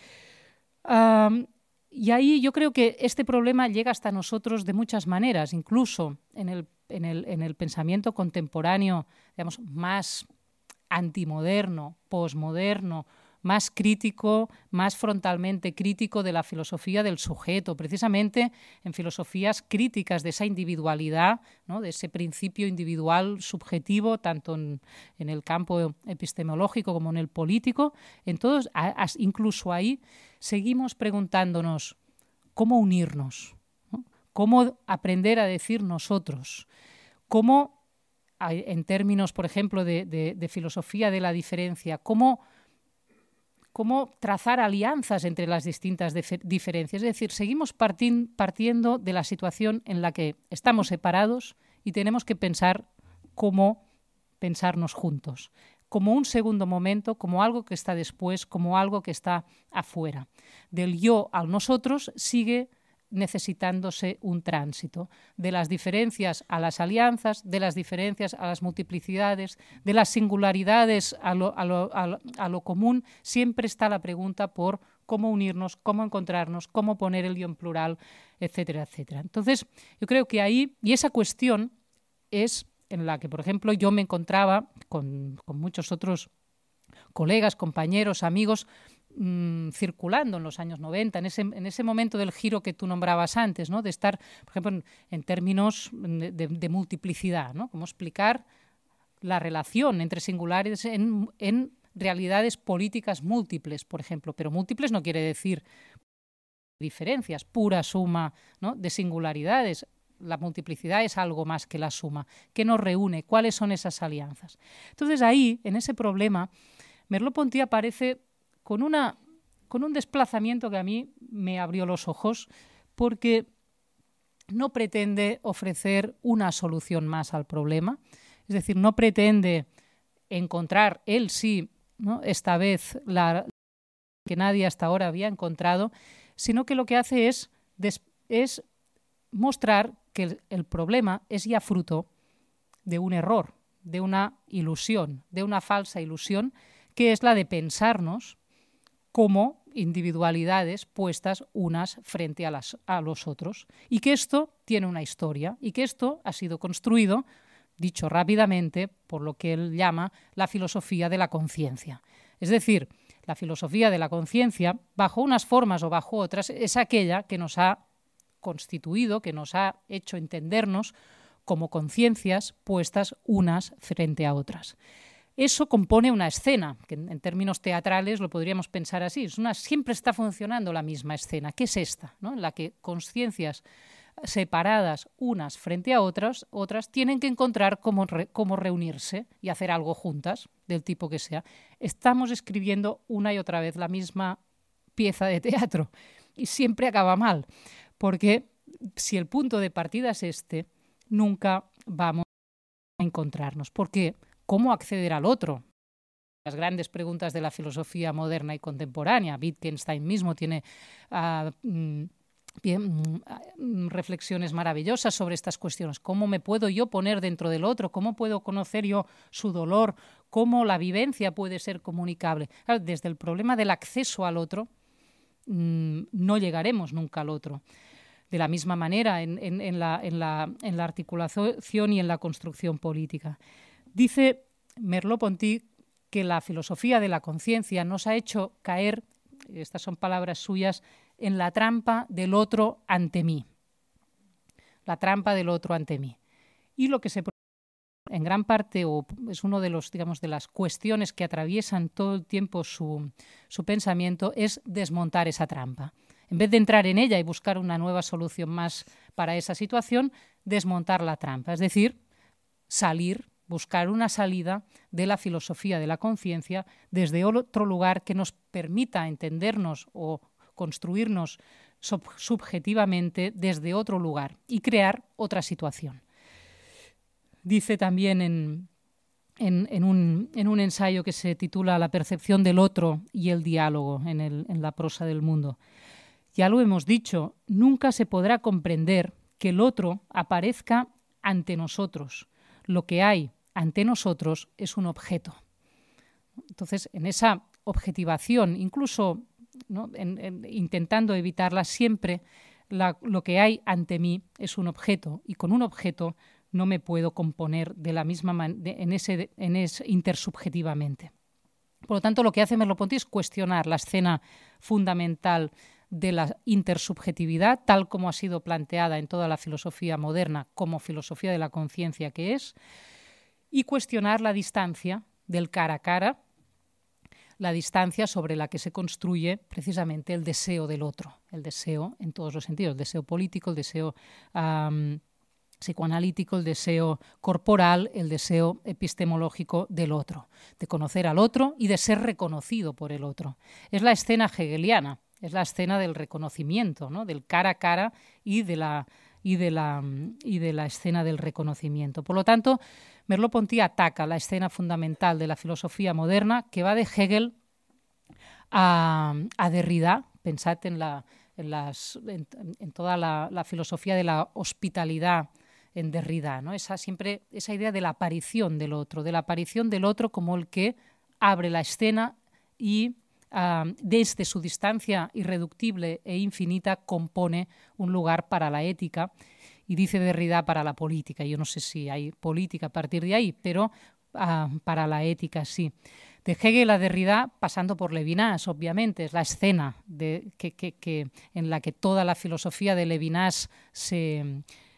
Y ahí yo creo que este problema llega hasta nosotros de muchas maneras, incluso en el pensamiento contemporáneo, digamos, más antimoderno, posmoderno, más crítico, más frontalmente crítico de la filosofía del sujeto, precisamente en filosofías críticas de esa individualidad, ¿no?, de ese principio individual subjetivo, tanto en el campo epistemológico como en el político. Entonces, incluso ahí seguimos preguntándonos cómo unirnos, ¿no?, cómo aprender a decir nosotros, cómo, en términos, por ejemplo, de filosofía de la diferencia, cómo trazar alianzas entre las distintas diferencias. Es decir, seguimos partiendo de la situación en la que estamos separados y tenemos que pensar cómo pensarnos juntos, como un segundo momento, como algo que está después, como algo que está afuera. Del yo al nosotros sigue necesitándose un tránsito, de las diferencias a las alianzas, de las diferencias a las multiplicidades, de las singularidades a lo común. Siempre está la pregunta por cómo unirnos, cómo encontrarnos, cómo poner el yo en plural, etcétera, etcétera. Entonces, yo creo que ahí, y esa cuestión es en la que, por ejemplo, yo me encontraba con muchos otros colegas, compañeros, amigos, circulando en los años 90, en ese momento del giro que tú nombrabas antes, ¿no?, de estar, por ejemplo, en términos de multiplicidad, ¿no?, cómo explicar la relación entre singulares en realidades políticas múltiples, por ejemplo, pero múltiples no quiere decir diferencias, pura suma, ¿no?, de singularidades. La multiplicidad es algo más que la suma. ¿Qué nos reúne? ¿Cuáles son esas alianzas? Entonces ahí, en ese problema, Merleau-Ponty aparece con un desplazamiento que a mí me abrió los ojos, porque no pretende ofrecer una solución más al problema, es decir, no pretende encontrar, él sí, ¿no?, esta vez la que nadie hasta ahora había encontrado, sino que lo que hace es mostrar que el problema es ya fruto de un error, de una ilusión, de una falsa ilusión, que es la de pensarnos como individualidades puestas unas frente a los otros, y que esto tiene una historia, y que esto ha sido construido, dicho rápidamente, por lo que él llama la filosofía de la conciencia. Es decir, la filosofía de la conciencia, bajo unas formas o bajo otras, es aquella que nos ha constituido, que nos ha hecho entendernos como conciencias puestas unas frente a otras. Eso compone una escena, que en términos teatrales lo podríamos pensar así. Siempre está funcionando la misma escena. ¿Qué es esta?, ¿no?, en la que conciencias separadas unas frente a otras, tienen que encontrar cómo reunirse y hacer algo juntas, del tipo que sea. Estamos escribiendo una y otra vez la misma pieza de teatro y siempre acaba mal, porque si el punto de partida es este, nunca vamos a encontrarnos. Porque ¿cómo acceder al otro? Las grandes preguntas de la filosofía moderna y contemporánea. Wittgenstein mismo tiene reflexiones maravillosas sobre estas cuestiones. ¿Cómo me puedo yo poner dentro del otro? ¿Cómo puedo conocer yo su dolor? ¿Cómo la vivencia puede ser comunicable? Claro, desde el problema del acceso al otro, no llegaremos nunca al otro. De la misma manera en la articulación y en la construcción política. Dice Merleau-Ponty que la filosofía de la conciencia nos ha hecho caer, estas son palabras suyas, en la trampa del otro ante mí. La trampa del otro ante mí. Y lo que se en gran parte, o es uno de los, digamos, de las cuestiones que atraviesan todo el tiempo su pensamiento, es desmontar esa trampa. En vez de entrar en ella y buscar una nueva solución más para esa situación, desmontar la trampa. Es decir, salir, buscar una salida de la filosofía de la conciencia desde otro lugar que nos permita entendernos o construirnos subjetivamente desde otro lugar y crear otra situación. Dice también en un ensayo que se titula La percepción del otro y el diálogo en la prosa del mundo. Ya lo hemos dicho, nunca se podrá comprender que el otro aparezca ante nosotros. Lo que hay ante nosotros es un objeto. Entonces, en esa objetivación, incluso, ¿no?, intentando evitarla, siempre lo que hay ante mí es un objeto, y con un objeto no me puedo componer de la misma manera, intersubjetivamente. Por lo tanto, lo que hace Merleau-Ponty es cuestionar la escena fundamental de la intersubjetividad, tal como ha sido planteada en toda la filosofía moderna como filosofía de la conciencia que es, y cuestionar la distancia del cara a cara, la distancia sobre la que se construye precisamente el deseo del otro, el deseo en todos los sentidos, el deseo político, el deseo psicoanalítico, el deseo corporal, el deseo epistemológico del otro, de conocer al otro y de ser reconocido por el otro. Es la escena hegeliana, es la escena del reconocimiento, ¿no?, del cara a cara y de la escena del reconocimiento. Por lo tanto, Merleau-Ponty ataca la escena fundamental de la filosofía moderna, que va de Hegel a Derrida. Pensad en toda la filosofía de la hospitalidad en Derrida, ¿no? Esa idea de la aparición del otro como el que abre la escena y desde su distancia irreductible e infinita compone un lugar para la ética, y dice Derrida para la política. Yo no sé si hay política a partir de ahí, pero para la ética sí. De Hegel a Derrida, pasando por Levinas, obviamente, es la escena en la que toda la filosofía de Levinas se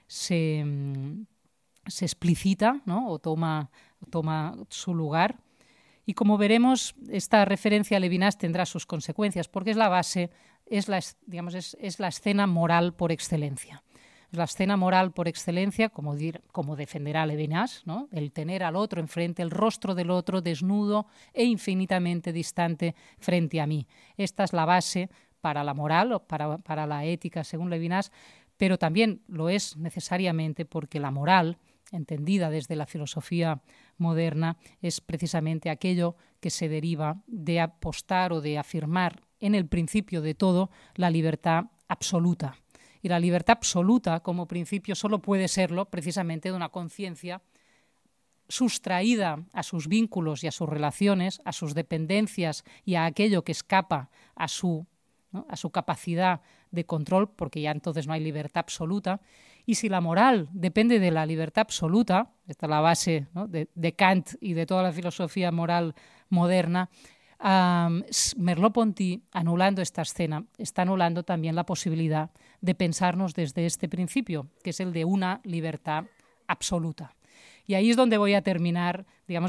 explicita, ¿no?, o toma su lugar. Y como veremos, esta referencia a Levinas tendrá sus consecuencias, porque es la base, es la escena moral por excelencia. Es la escena moral por excelencia, como defenderá Levinas, ¿no?, el tener al otro enfrente, el rostro del otro desnudo e infinitamente distante frente a mí. Esta es la base para la moral o para la ética, según Levinas, pero también lo es necesariamente porque la moral, entendida desde la filosofía moderna, es precisamente aquello que se deriva de apostar o de afirmar en el principio de todo la libertad absoluta. Y la libertad absoluta como principio solo puede serlo precisamente de una conciencia sustraída a sus vínculos y a sus relaciones, a sus dependencias y a aquello que escapa a su capacidad de control, porque ya entonces no hay libertad absoluta. Y si la moral depende de la libertad absoluta, esta es la base, ¿no?, de Kant y de toda la filosofía moral moderna, Merleau-Ponty, anulando esta escena, está anulando también la posibilidad de pensarnos desde este principio, que es el de una libertad absoluta. Y ahí es donde voy a terminar, digamos,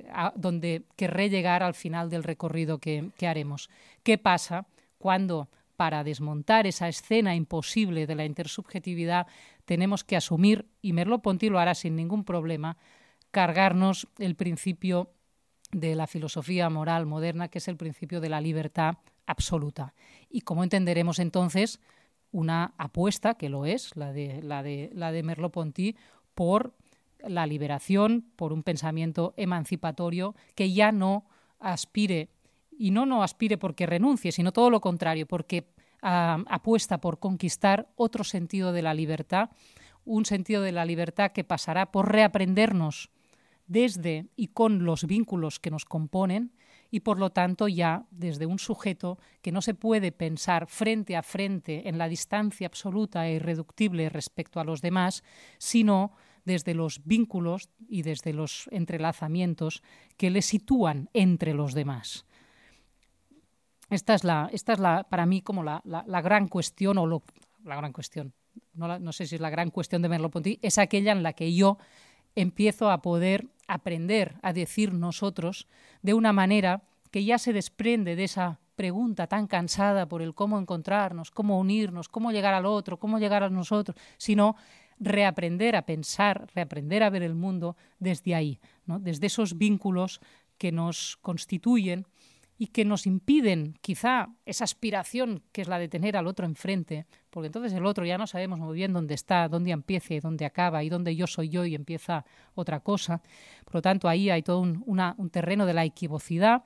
donde querré llegar al final del recorrido que haremos. ¿Qué pasa cuando para desmontar esa escena imposible de la intersubjetividad, tenemos que asumir, y Merleau-Ponty lo hará sin ningún problema, cargarnos el principio de la filosofía moral moderna, que es el principio de la libertad absoluta. Y cómo entenderemos entonces una apuesta, que lo es, la de Merleau-Ponty, por la liberación, por un pensamiento emancipatorio que ya no aspire, y no aspire porque renuncie, sino todo lo contrario, porque apuesta por conquistar otro sentido de la libertad, un sentido de la libertad que pasará por reaprendernos desde y con los vínculos que nos componen, y por lo tanto ya desde un sujeto que no se puede pensar frente a frente en la distancia absoluta e irreductible respecto a los demás, sino desde los vínculos y desde los entrelazamientos que le sitúan entre los demás. Esta es para mí como la gran cuestión, la gran cuestión, no sé si es la gran cuestión de Merleau-Ponty, es aquella en la que yo empiezo a poder aprender a decir nosotros de una manera que ya se desprende de esa pregunta tan cansada por el cómo encontrarnos, cómo unirnos, cómo llegar al otro, cómo llegar a nosotros, sino reaprender a pensar, reaprender a ver el mundo desde ahí, ¿no? Desde esos vínculos que nos constituyen y que nos impiden quizá esa aspiración que es la de tener al otro enfrente, porque entonces el otro ya no sabemos muy bien dónde está, dónde empieza y dónde acaba, y dónde yo soy yo y empieza otra cosa. Por lo tanto, ahí hay todo un terreno de la equivocidad.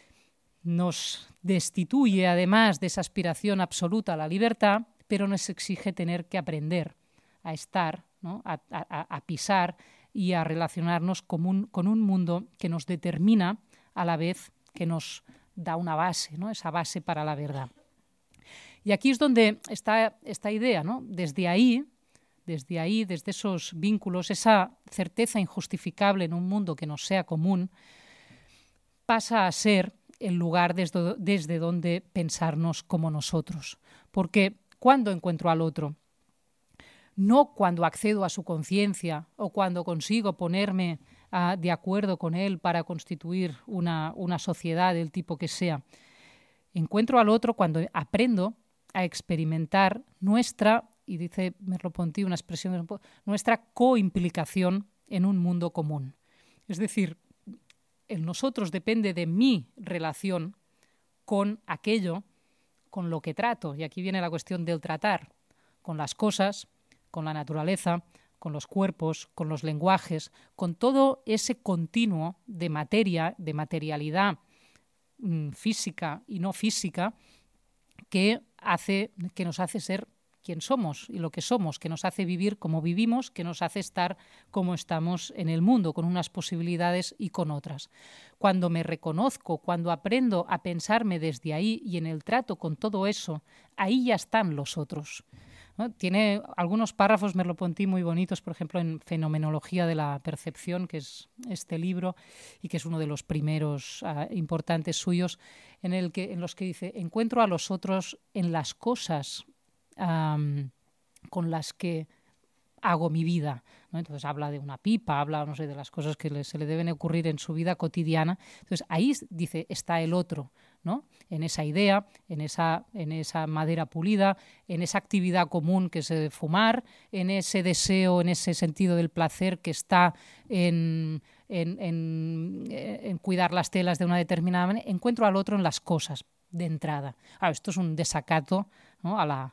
Nos destituye además de esa aspiración absoluta a la libertad, pero nos exige tener que aprender a estar, ¿no? a pisar y a relacionarnos con un mundo que nos determina a la vez que nos da una base, ¿no? Esa base para la verdad. Y aquí es donde está esta idea, ¿no? Desde ahí, desde esos vínculos, esa certeza injustificable en un mundo que nos sea común, pasa a ser el lugar desde donde pensarnos como nosotros. Porque cuando encuentro al otro, no cuando accedo a su conciencia o cuando consigo ponerme de acuerdo con él para constituir una sociedad del tipo que sea. Encuentro al otro cuando aprendo a experimentar nuestra, y dice Merleau-Ponty una expresión, nuestra coimplicación en un mundo común. Es decir, el nosotros depende de mi relación con aquello con lo que trato. Y aquí viene la cuestión del tratar, con las cosas, con la naturaleza, con los cuerpos, con los lenguajes, con todo ese continuo de materia, de materialidad física y no física que nos hace ser quien somos y lo que somos, que nos hace vivir como vivimos, que nos hace estar como estamos en el mundo, con unas posibilidades y con otras. Cuando me reconozco, cuando aprendo a pensarme desde ahí y en el trato con todo eso, ahí ya están los otros, ¿no? Tiene algunos párrafos Merleau-Ponty muy bonitos, por ejemplo, en Fenomenología de la Percepción, que es este libro y que es uno de los primeros importantes suyos, en los que dice: encuentro a los otros en las cosas con las que hago mi vida, ¿no? Entonces habla de una pipa, habla, no sé, de las cosas que se le deben ocurrir en su vida cotidiana. Entonces ahí dice, está el otro, ¿no? En esa idea, en esa madera pulida, en esa actividad común que es fumar, en ese deseo, en ese sentido del placer que está en cuidar las telas de una determinada manera. Encuentro al otro en las cosas, de entrada. Esto es un desacato, ¿no? a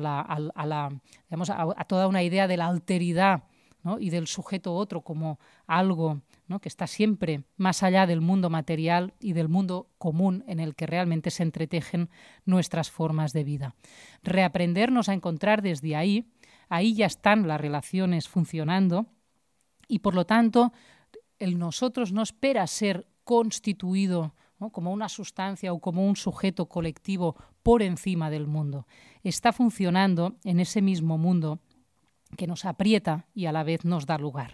toda una idea de la alteridad, ¿no? Y del sujeto otro como algo, ¿no? que está siempre más allá del mundo material y del mundo común en el que realmente se entretejen nuestras formas de vida. Reaprendernos a encontrar desde ahí ya están las relaciones funcionando y por lo tanto el nosotros no espera ser constituido, ¿no? como una sustancia o como un sujeto colectivo por encima del mundo. Está funcionando en ese mismo mundo que nos aprieta y a la vez nos da lugar.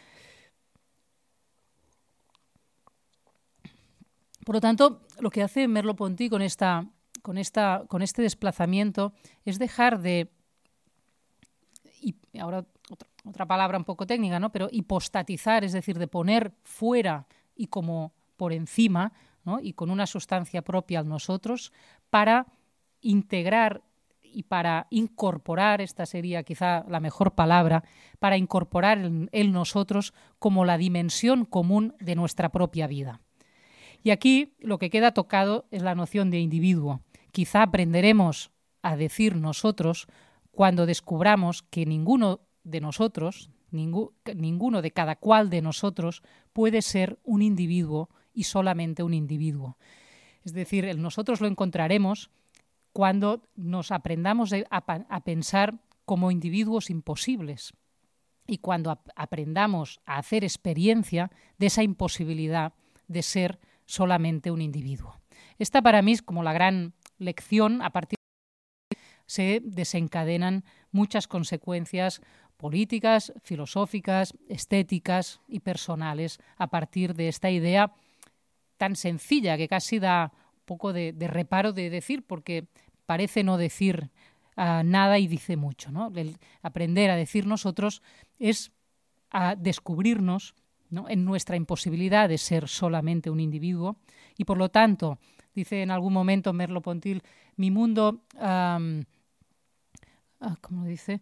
Por lo tanto, lo que hace Merleau-Ponty con este desplazamiento es dejar de, y ahora otra palabra un poco técnica, ¿no? pero hipostatizar, es decir, de poner fuera y como por encima, ¿no? y con una sustancia propia a nosotros, para integrar y para incorporar, esta sería quizá la mejor palabra, para incorporar el nosotros como la dimensión común de nuestra propia vida. Y aquí lo que queda tocado es la noción de individuo. Quizá aprenderemos a decir nosotros cuando descubramos que ninguno de nosotros, ninguno de cada cual de nosotros puede ser un individuo y solamente un individuo. Es decir, el nosotros lo encontraremos cuando nos aprendamos a pensar como individuos imposibles y cuando aprendamos a hacer experiencia de esa imposibilidad de ser solamente un individuo. Esta para mí es como la gran lección. A partir de ahí se desencadenan muchas consecuencias políticas, filosóficas, estéticas y personales a partir de esta idea tan sencilla que casi da un poco de reparo de decir, porque parece no decir nada y dice mucho, ¿no? El aprender a decir nosotros es a descubrirnos, ¿no?, en nuestra imposibilidad de ser solamente un individuo y, por lo tanto, dice en algún momento Merleau-Ponty, mi mundo, ¿cómo dice?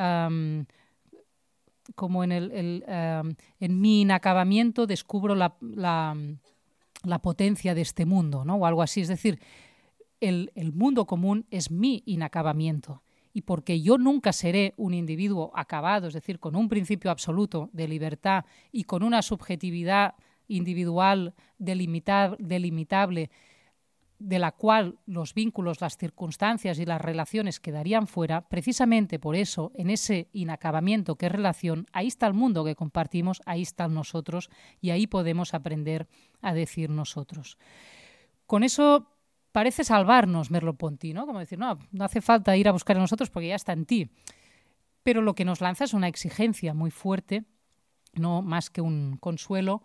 Como en mi inacabamiento descubro la potencia de este mundo, ¿no?, o algo así. Es decir, el mundo común es mi inacabamiento. Y porque yo nunca seré un individuo acabado, es decir, con un principio absoluto de libertad y con una subjetividad individual delimitable, de la cual los vínculos, las circunstancias y las relaciones quedarían fuera, precisamente por eso, en ese inacabamiento que es relación, ahí está el mundo que compartimos, ahí están nosotros y ahí podemos aprender a decir nosotros. Con eso parece salvarnos Merleau-Ponty, ¿no? Como decir, no hace falta ir a buscar a nosotros porque ya está en ti. Pero lo que nos lanza es una exigencia muy fuerte, no más que un consuelo,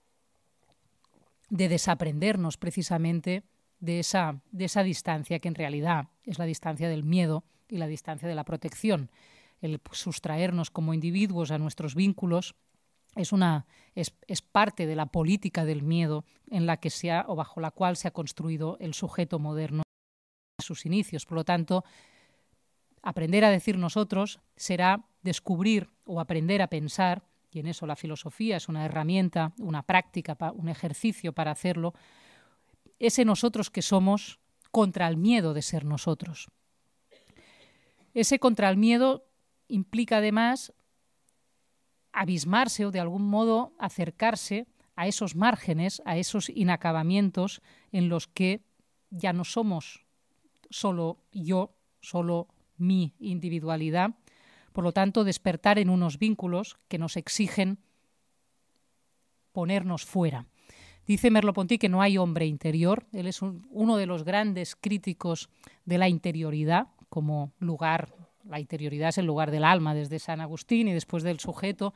de desaprendernos precisamente de esa distancia que en realidad es la distancia del miedo y la distancia de la protección. El sustraernos como individuos a nuestros vínculos es parte de la política del miedo en la que o bajo la cual se ha construido el sujeto moderno a sus inicios. Por lo tanto, aprender a decir nosotros será descubrir o aprender a pensar, y en eso la filosofía es una herramienta, una práctica, un ejercicio para hacerlo, ese nosotros que somos contra el miedo de ser nosotros. Ese contra el miedo implica además abismarse o de algún modo acercarse a esos márgenes, a esos inacabamientos en los que ya no somos solo yo, solo mi individualidad. Por lo tanto, despertar en unos vínculos que nos exigen ponernos fuera. Dice Merleau-Ponty que no hay hombre interior. Él es uno de los grandes críticos de la interioridad como lugar. La interioridad es el lugar del alma desde San Agustín y después del sujeto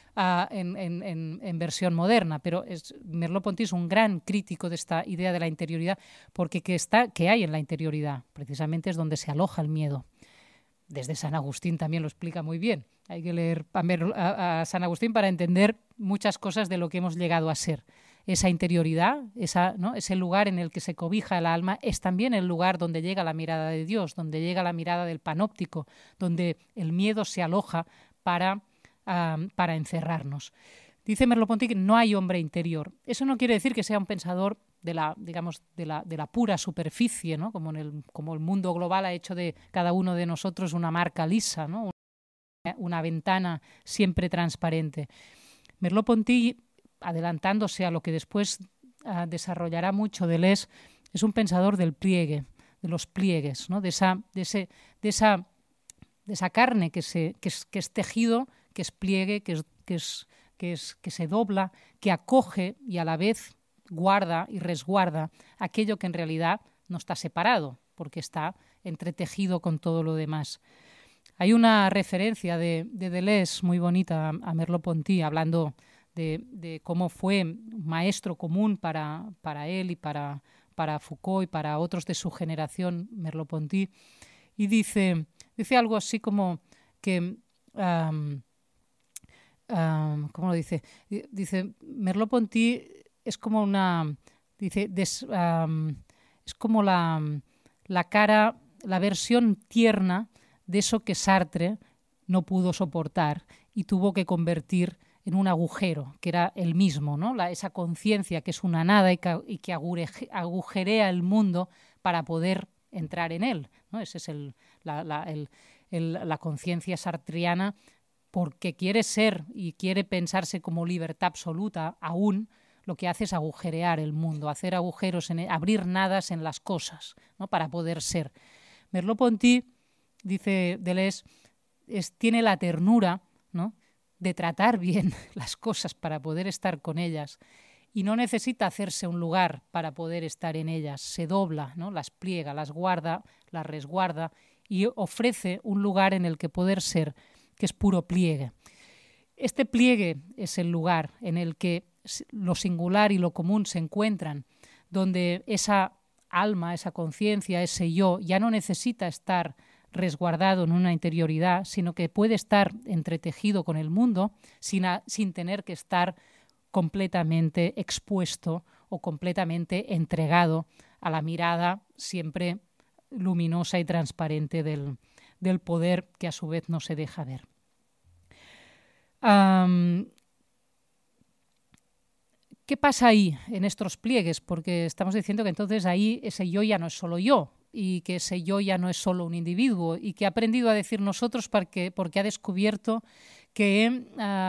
en versión moderna. Pero Merleau-Ponty es un gran crítico de esta idea de la interioridad porque ¿qué hay en la interioridad? Precisamente es donde se aloja el miedo. Desde San Agustín también lo explica muy bien. Hay que leer a San Agustín para entender muchas cosas de lo que hemos llegado a ser. Esa interioridad, ese lugar en el que se cobija el alma, es también el lugar donde llega la mirada de Dios, donde llega la mirada del panóptico, donde el miedo se aloja para encerrarnos. Dice Merleau-Ponty que no hay hombre interior. Eso no quiere decir que sea un pensador de la pura superficie, ¿no? Como el mundo global ha hecho de cada uno de nosotros una marca lisa, ¿no?, una ventana siempre transparente. Merleau-Ponty, adelantándose a lo que después desarrollará mucho Deleuze, es un pensador del pliegue, de los pliegues, ¿no?, de esa carne que es tejido, que es pliegue, que se dobla, que acoge y a la vez guarda y resguarda aquello que en realidad no está separado, porque está entretejido con todo lo demás. Hay una referencia de Deleuze muy bonita a Merleau-Ponty, hablando de cómo fue maestro común para él y para Foucault y para otros de su generación, Merleau-Ponty, y dice algo así como que ¿cómo lo dice? Dice, Merleau-Ponty es como es como la cara la versión tierna de eso que Sartre no pudo soportar y tuvo que convertir en un agujero, que era el mismo, ¿no? Esa conciencia que es una nada y que agujerea el mundo para poder entrar en él, ¿no? Esa es la conciencia sartriana, porque quiere ser y quiere pensarse como libertad absoluta aún. Lo que hace es agujerear el mundo, hacer agujeros, abrir nadas en las cosas, ¿no? Para poder ser. Merleau-Ponty, dice Deleuze, tiene la ternura, ¿no? De tratar bien las cosas para poder estar con ellas, y no necesita hacerse un lugar para poder estar en ellas. Se dobla, ¿no? Las pliega, las guarda, las resguarda y ofrece un lugar en el que poder ser, que es puro pliegue. Este pliegue es el lugar en el que lo singular y lo común se encuentran, donde esa alma, esa conciencia, ese yo, ya no necesita estar resguardado en una interioridad, sino que puede estar entretejido con el mundo sin tener que estar completamente expuesto o completamente entregado a la mirada siempre luminosa y transparente del poder, que a su vez no se deja ver. ¿Qué pasa ahí en estos pliegues? Porque estamos diciendo que entonces ahí ese yo ya no es solo yo, y que ese yo ya no es solo un individuo, y que ha aprendido a decir nosotros porque ha descubierto que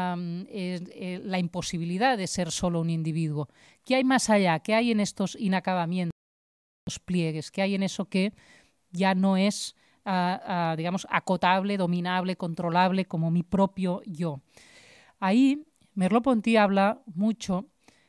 la imposibilidad de ser solo un individuo. ¿Qué hay más allá? ¿Qué hay en estos inacabamientos, los pliegues? ¿Qué hay en eso que ya no es, digamos, acotable, dominable, controlable como mi propio yo? Ahí Merleau-Ponty habla mucho,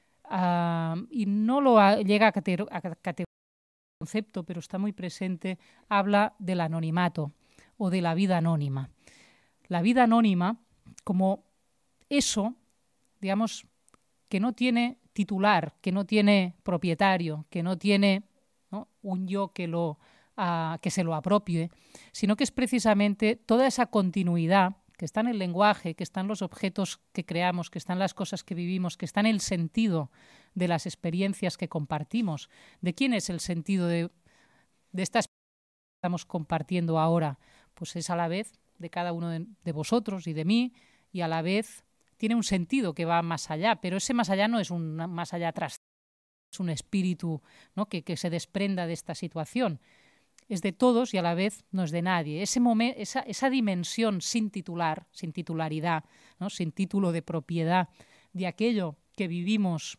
y no lo llega a categorizar concepto, pero está muy presente, habla del anonimato o de la vida anónima. La vida anónima como eso, digamos, que no tiene titular, que no tiene propietario, que no tiene, ¿no?, un yo que se lo apropie, sino que es precisamente toda esa continuidad que está en el lenguaje, que están los objetos que creamos, que están las cosas que vivimos, que está en el sentido de las experiencias que compartimos. ¿De quién es el sentido de estas que estamos compartiendo ahora? Pues es a la vez de cada uno de vosotros y de mí, y a la vez tiene un sentido que va más allá, pero ese más allá no es un más allá atrás, es un espíritu, ¿no?, que se desprenda de esta situación. Es de todos y a la vez no es de nadie. Esa dimensión sin titular, sin titularidad, ¿no?, sin título de propiedad de aquello que vivimos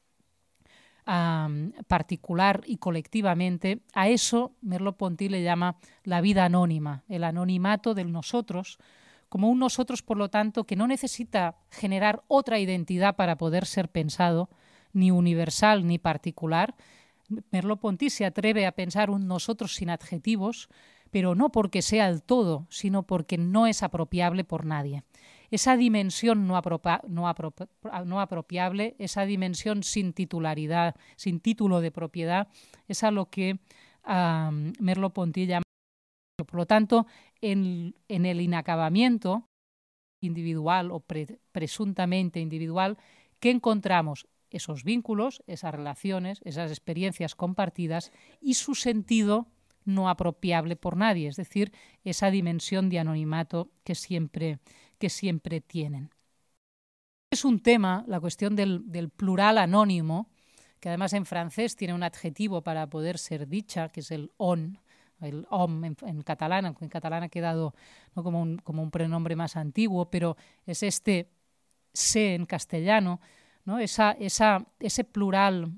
particular y colectivamente, a eso Merleau-Ponty le llama la vida anónima, el anonimato del nosotros, como un nosotros, por lo tanto, que no necesita generar otra identidad para poder ser pensado, ni universal ni particular. Merleau-Ponty se atreve a pensar un nosotros sin adjetivos, pero no porque sea el todo, sino porque no es apropiable por nadie. Esa dimensión no apropiable, esa dimensión sin titularidad, sin título de propiedad, es a lo que Merleau-Ponty llama. Por lo tanto, en el inacabamiento individual o presuntamente individual, ¿qué encontramos? Esos vínculos, esas relaciones, esas experiencias compartidas y su sentido no apropiable por nadie, es decir, esa dimensión de anonimato que siempre tienen. Es un tema, la cuestión del plural anónimo, que además en francés tiene un adjetivo para poder ser dicha, que es el on, el homme en catalán, aunque en catalán ha quedado, ¿no?, como un pronombre más antiguo, pero es este se en castellano, ¿no?, ese plural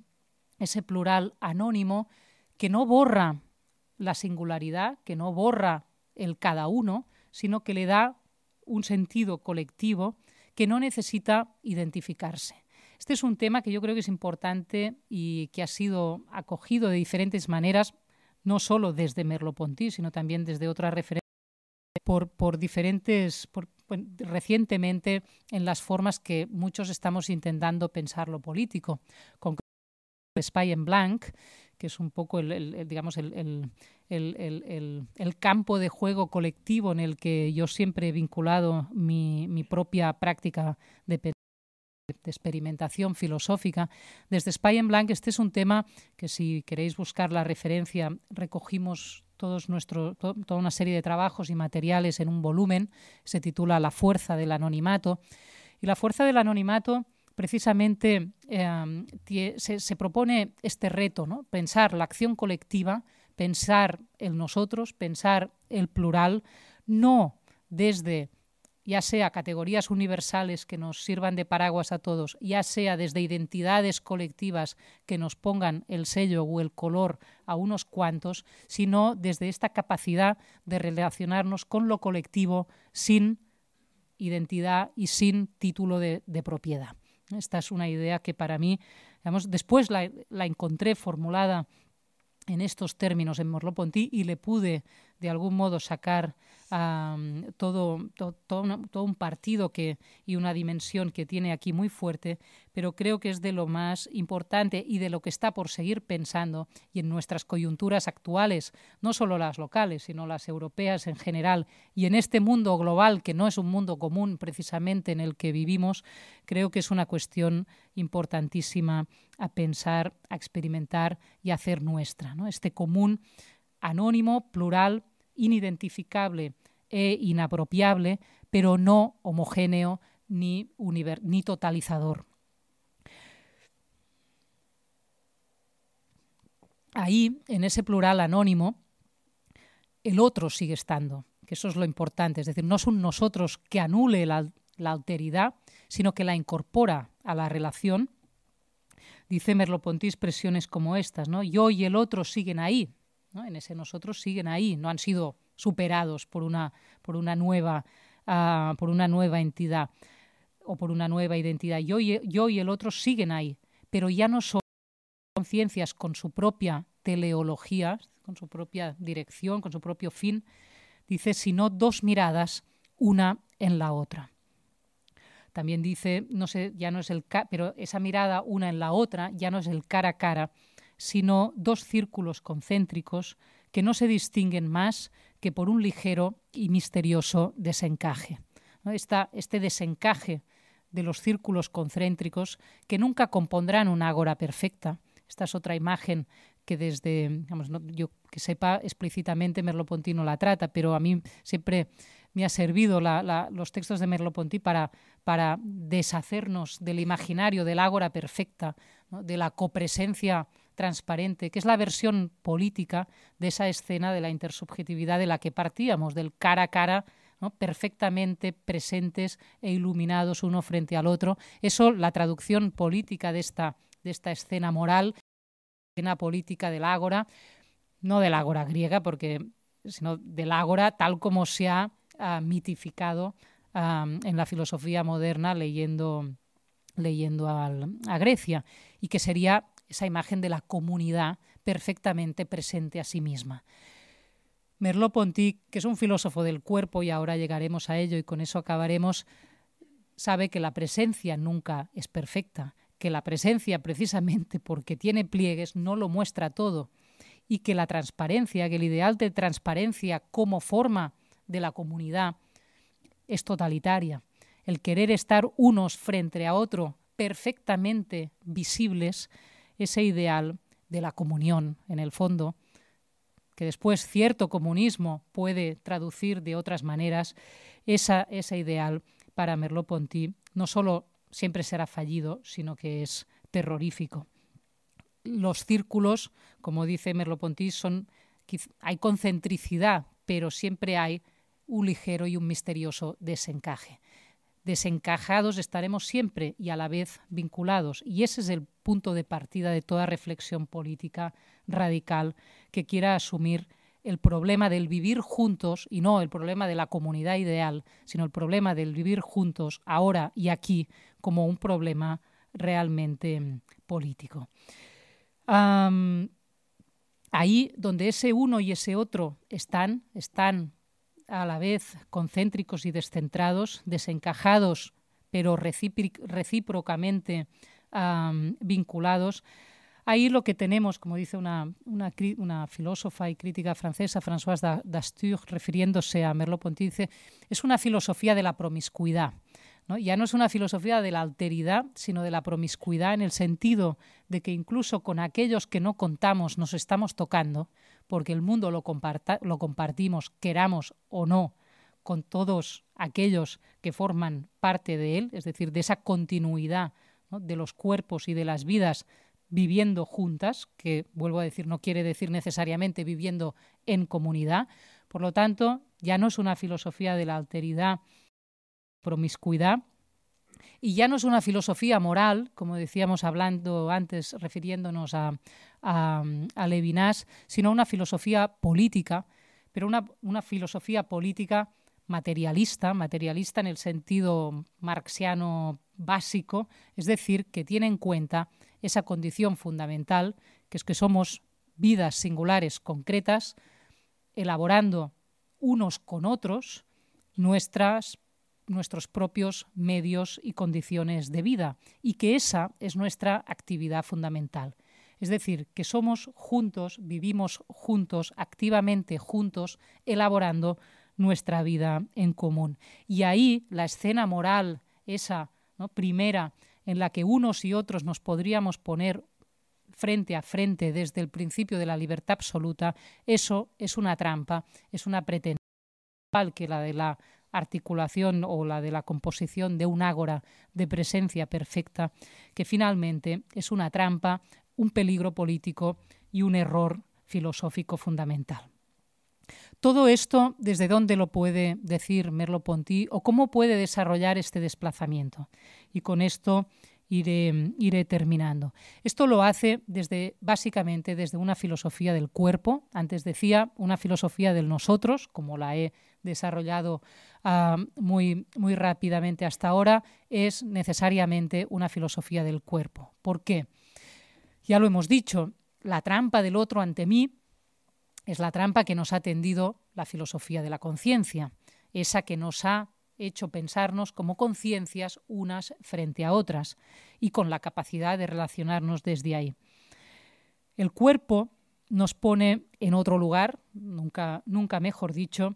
anónimo que no borra la singularidad, que no borra el cada uno, sino que le da un sentido colectivo que no necesita identificarse. Este es un tema que yo creo que es importante y que ha sido acogido de diferentes maneras, no solo desde Merleau-Ponty, sino también desde otras referencias recientemente en las formas que muchos estamos intentando pensar lo político. Con Espai en Blanc, que es un poco el campo de juego colectivo en el que yo siempre he vinculado mi propia práctica de experimentación filosófica. Desde Espai en Blanc, este es un tema que, si queréis buscar la referencia, recogimos toda una serie de trabajos y materiales en un volumen. Se titula La fuerza del anonimato. Y la fuerza del anonimato precisamente se propone este reto, ¿no? Pensar la acción colectiva, pensar el nosotros, pensar el plural, no desde ya sea categorías universales que nos sirvan de paraguas a todos, ya sea desde identidades colectivas que nos pongan el sello o el color a unos cuantos, sino desde esta capacidad de relacionarnos con lo colectivo sin identidad y sin título de propiedad. Esta es una idea que para mí, digamos, después la encontré formulada en estos términos en Merleau-Ponty y le pude de algún modo sacar todo un partido y una dimensión que tiene aquí muy fuerte, pero creo que es de lo más importante y de lo que está por seguir pensando, y en nuestras coyunturas actuales, no solo las locales, sino las europeas en general, y en este mundo global, que no es un mundo común precisamente en el que vivimos, creo que es una cuestión importantísima a pensar, a experimentar y a hacer nuestra, ¿no? Este común anónimo, plural, inidentificable e inapropiable, pero no homogéneo ni totalizador. Ahí, en ese plural anónimo, el otro sigue estando, que eso es lo importante. Es decir, no es un nosotros que anule la alteridad, sino que la incorpora a la relación. Dice Merleau-Ponty expresiones como estas, ¿no? Yo y el otro siguen ahí, ¿no? En ese nosotros siguen ahí, no han sido superados por una nueva entidad o por una nueva identidad. Yo y el otro siguen ahí, pero ya no son conciencias con su propia teleología, con su propia dirección, con su propio fin, dice, sino dos miradas, una en la otra. También dice, no sé, ya no es pero esa mirada una en la otra ya no es el cara a cara, sino dos círculos concéntricos que no se distinguen más que por un ligero y misterioso desencaje, ¿no? Este desencaje de los círculos concéntricos que nunca compondrán una ágora perfecta. Esta es otra imagen que desde, yo que sepa explícitamente Merleau-Ponty no la trata, pero a mí siempre me ha servido los textos de Merleau-Ponty para deshacernos del imaginario del ágora perfecta, ¿no? De la copresencia transparente, que es la versión política de esa escena de la intersubjetividad de la que partíamos, del cara a cara, ¿no? Perfectamente presentes e iluminados uno frente al otro. Eso, la traducción política de esta escena moral, escena política del ágora, no del ágora griega, sino del ágora tal como se ha mitificado en la filosofía moderna leyendo a Grecia, y que sería esa imagen de la comunidad perfectamente presente a sí misma. Merleau-Ponty, que es un filósofo del cuerpo, y ahora llegaremos a ello y con eso acabaremos, sabe que la presencia nunca es perfecta, que la presencia, precisamente porque tiene pliegues, no lo muestra todo, y que la transparencia, que el ideal de transparencia como forma de la comunidad es totalitaria. El querer estar unos frente a otro perfectamente visibles, ese ideal de la comunión, en el fondo, que después cierto comunismo puede traducir de otras maneras, ese ideal para Merleau-Ponty no solo siempre será fallido, sino que es terrorífico. Los círculos, como dice Merleau-Ponty, hay concentricidad, pero siempre hay un ligero y un misterioso desencaje. Desencajados estaremos siempre y a la vez vinculados, y ese es el punto de partida de toda reflexión política radical que quiera asumir el problema del vivir juntos, y no el problema de la comunidad ideal, sino el problema del vivir juntos ahora y aquí como un problema realmente político. Ahí donde ese uno y ese otro están a la vez concéntricos y descentrados, desencajados, pero recíprocamente vinculados. Ahí lo que tenemos, como dice una filósofa y crítica francesa, Françoise d'Astur, refiriéndose a Merleau-Ponty, dice, es una filosofía de la promiscuidad, ¿no? Ya no es una filosofía de la alteridad, sino de la promiscuidad, en el sentido de que incluso con aquellos que no contamos nos estamos tocando, porque el mundo lo compartimos, queramos o no, con todos aquellos que forman parte de él, es decir, de esa continuidad, ¿no?, de los cuerpos y de las vidas viviendo juntas, que, vuelvo a decir, no quiere decir necesariamente viviendo en comunidad. Por lo tanto, ya no es una filosofía de la alteridad, promiscuidad, y ya no es una filosofía moral, como decíamos hablando antes, refiriéndonos a Levinas, sino una filosofía política, pero una filosofía política materialista en el sentido marxiano básico, es decir, que tiene en cuenta esa condición fundamental, que es que somos vidas singulares concretas, elaborando unos con otros nuestros propios medios y condiciones de vida, y que esa es nuestra actividad fundamental. Es decir, que somos juntos, vivimos juntos, activamente juntos, elaborando nuestra vida en común. Y ahí la escena moral, esa, ¿no?, primera, en la que unos y otros nos podríamos poner frente a frente desde el principio de la libertad absoluta, eso es una trampa, es una pretensión que la de la articulación o la de la composición de un ágora de presencia perfecta, que finalmente es una trampa, un peligro político y un error filosófico fundamental. Todo esto, ¿desde dónde lo puede decir Merleau-Ponty o cómo puede desarrollar este desplazamiento? Y con esto iré terminando. Esto lo hace básicamente desde una filosofía del cuerpo. Antes decía una filosofía del nosotros, como la he desarrollado muy rápidamente hasta ahora, es necesariamente una filosofía del cuerpo. ¿Por qué? Ya lo hemos dicho, la trampa del otro ante mí es la trampa que nos ha tendido la filosofía de la conciencia, esa que nos ha hecho pensarnos como conciencias unas frente a otras y con la capacidad de relacionarnos desde ahí. El cuerpo nos pone en otro lugar, nunca mejor dicho,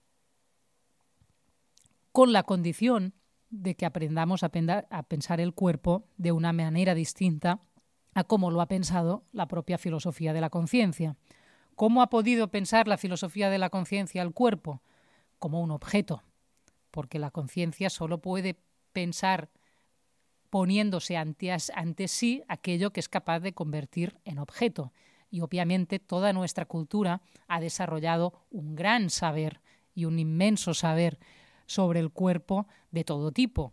con la condición de que aprendamos a pensar el cuerpo de una manera distinta a cómo lo ha pensado la propia filosofía de la conciencia. ¿Cómo ha podido pensar la filosofía de la conciencia el cuerpo? Como un objeto, porque la conciencia solo puede pensar poniéndose ante sí aquello que es capaz de convertir en objeto. Y obviamente toda nuestra cultura ha desarrollado un gran saber y un inmenso saber sobre el cuerpo de todo tipo,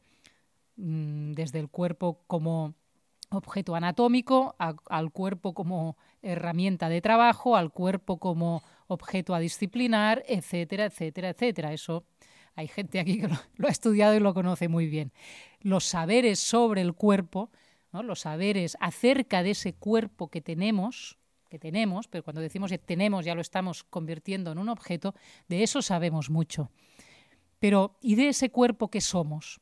desde el cuerpo como objeto anatómico, al cuerpo como herramienta de trabajo, al cuerpo como objeto a disciplinar, etcétera, etcétera, etcétera. Eso hay gente aquí que lo ha estudiado y lo conoce muy bien. Los saberes sobre el cuerpo, ¿no?, los saberes acerca de ese cuerpo que tenemos, pero cuando decimos que tenemos ya lo estamos convirtiendo en un objeto, de eso sabemos mucho. Pero, ¿y de ese cuerpo qué somos?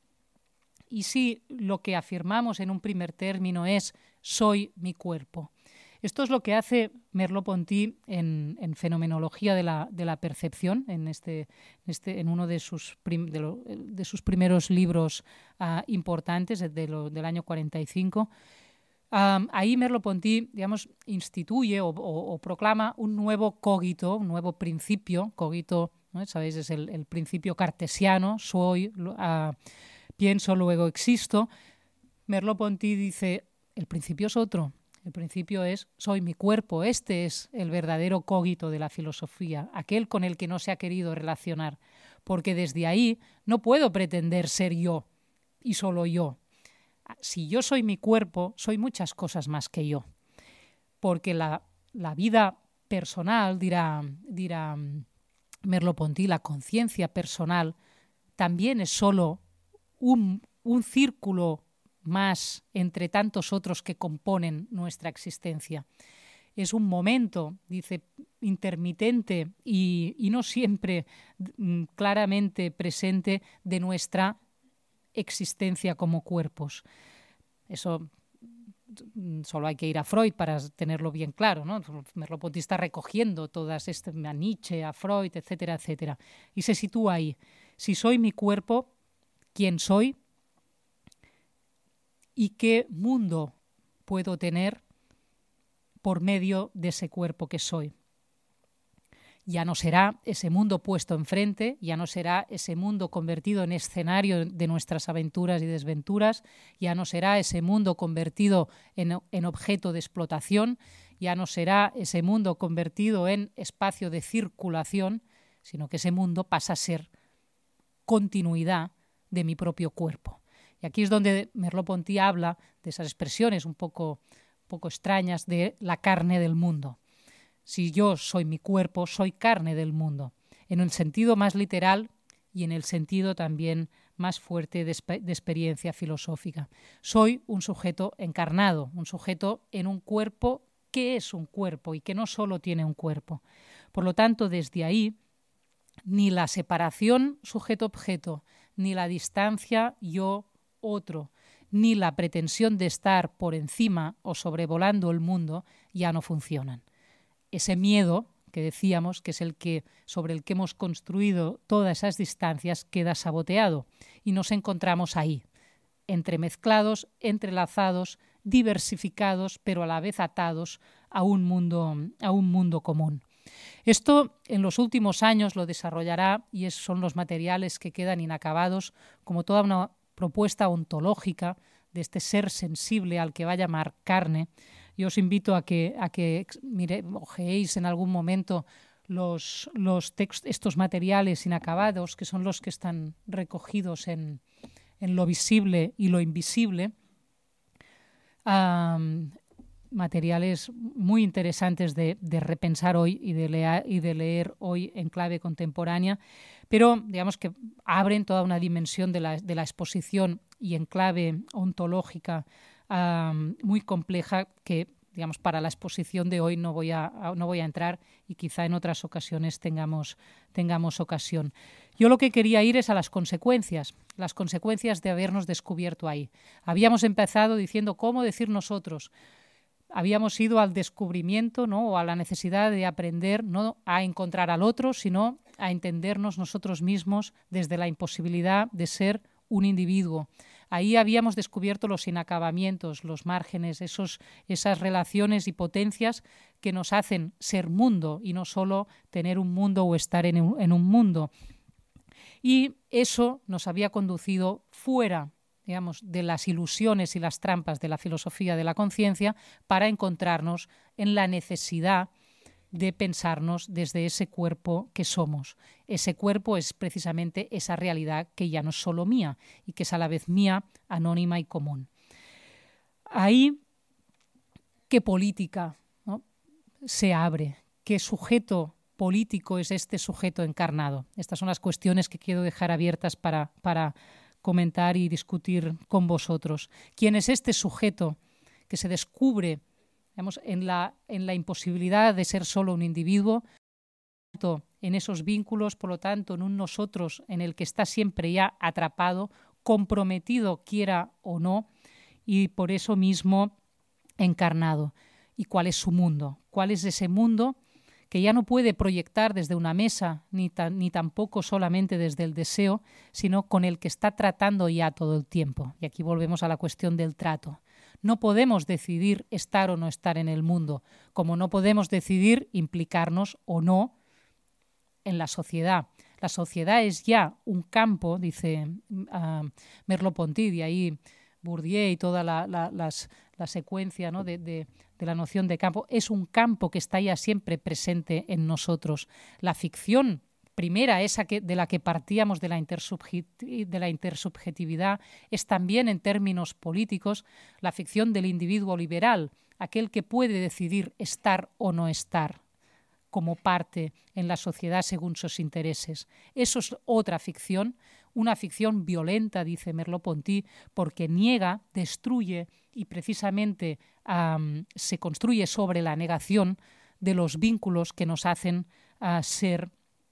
Y si lo que afirmamos en un primer término es soy mi cuerpo. Esto es lo que hace Merleau-Ponty en Fenomenología de la percepción, en uno de sus primeros libros importantes del año 45. Ahí Merleau-Ponty, digamos, instituye o proclama un nuevo cogito, un nuevo principio. Cogito, ¿no?, sabéis, es el principio cartesiano, soy, pienso, luego existo. Merleau-Ponty dice, el principio es otro. El principio es, soy mi cuerpo. Este es el verdadero cogito de la filosofía, aquel con el que no se ha querido relacionar, porque desde ahí no puedo pretender ser yo y solo yo. Si yo soy mi cuerpo, soy muchas cosas más que yo, porque la vida personal, dirá Merleau-Ponty, la conciencia personal, también es solo un círculo más entre tantos otros que componen nuestra existencia. Es un momento, dice, intermitente y no siempre claramente presente de nuestra existencia como cuerpos. Eso solo hay que ir a Freud para tenerlo bien claro, ¿no? Merleau-Ponty está recogiendo todas estas, a Nietzsche, a Freud, etcétera, etcétera, y se sitúa ahí. Si soy mi cuerpo, ¿quién soy? ¿Y qué mundo puedo tener por medio de ese cuerpo que soy? Ya no será ese mundo puesto enfrente, ya no será ese mundo convertido en escenario de nuestras aventuras y desventuras, ya no será ese mundo convertido en objeto de explotación, ya no será ese mundo convertido en espacio de circulación, sino que ese mundo pasa a ser continuidad de mi propio cuerpo. Y aquí es donde Merleau-Ponty habla de esas expresiones un poco extrañas de la carne del mundo. Si yo soy mi cuerpo, soy carne del mundo, en el sentido más literal y en el sentido también más fuerte de experiencia filosófica. Soy un sujeto encarnado, un sujeto en un cuerpo que es un cuerpo y que no solo tiene un cuerpo. Por lo tanto, desde ahí, ni la separación sujeto-objeto, ni la distancia yo-otro, ni la pretensión de estar por encima o sobrevolando el mundo ya no funcionan. Ese miedo que decíamos, que es sobre el que hemos construido todas esas distancias, queda saboteado y nos encontramos ahí, entremezclados, entrelazados, diversificados, pero a la vez atados a un mundo común. Esto en los últimos años lo desarrollará, y son los materiales que quedan inacabados, como toda una propuesta ontológica de este ser sensible al que va a llamar carne. Yo os invito a que ojeéis en algún momento estos materiales inacabados, que son los que están recogidos en lo visible y lo invisible. Materiales muy interesantes de repensar hoy y de leer hoy en clave contemporánea, pero digamos que abren toda una dimensión de la exposición y en clave ontológica muy compleja que, digamos, para la exposición de hoy no voy a entrar, y quizá en otras ocasiones tengamos ocasión. Yo lo que quería ir es a las consecuencias de habernos descubierto ahí. Habíamos empezado diciendo cómo decir nosotros. Habíamos ido al descubrimiento, ¿no?, o a la necesidad de aprender no a encontrar al otro, sino a entendernos nosotros mismos desde la imposibilidad de ser un individuo. Ahí habíamos descubierto los inacabamientos, los márgenes, esas relaciones y potencias que nos hacen ser mundo y no solo tener un mundo o estar en un mundo. Y eso nos había conducido fuera, digamos, de las ilusiones y las trampas de la filosofía de la conciencia para encontrarnos en la necesidad de pensarnos desde ese cuerpo que somos. Ese cuerpo es precisamente esa realidad que ya no es solo mía y que es a la vez mía, anónima y común. Ahí, ¿qué política, ¿no?, se abre? ¿Qué sujeto político es este sujeto encarnado? Estas son las cuestiones que quiero dejar abiertas para comentar y discutir con vosotros. ¿Quién es este sujeto que se descubre, digamos, en la imposibilidad de ser solo un individuo, en esos vínculos, por lo tanto, en un nosotros en el que está siempre ya atrapado, comprometido, quiera o no, y por eso mismo encarnado? ¿Y cuál es su mundo? ¿Cuál es ese mundo que ya no puede proyectar desde una mesa, ni tampoco solamente desde el deseo, sino con el que está tratando ya todo el tiempo? Y aquí volvemos a la cuestión del trato. No podemos decidir estar o no estar en el mundo, como no podemos decidir implicarnos o no en la sociedad. La sociedad es ya un campo, dice Merleau-Ponty, de ahí Bourdieu y toda la secuencia, ¿no?, de la noción de campo, es un campo que está ya siempre presente en nosotros. La ficción primera, esa de la que partíamos, de la intersubjetividad, es también, en términos políticos, la ficción del individuo liberal, aquel que puede decidir estar o no estar como parte en la sociedad según sus intereses. Eso es otra ficción, una ficción violenta, dice Merleau-Ponty, porque niega, destruye y precisamente se construye sobre la negación de los vínculos que nos hacen ser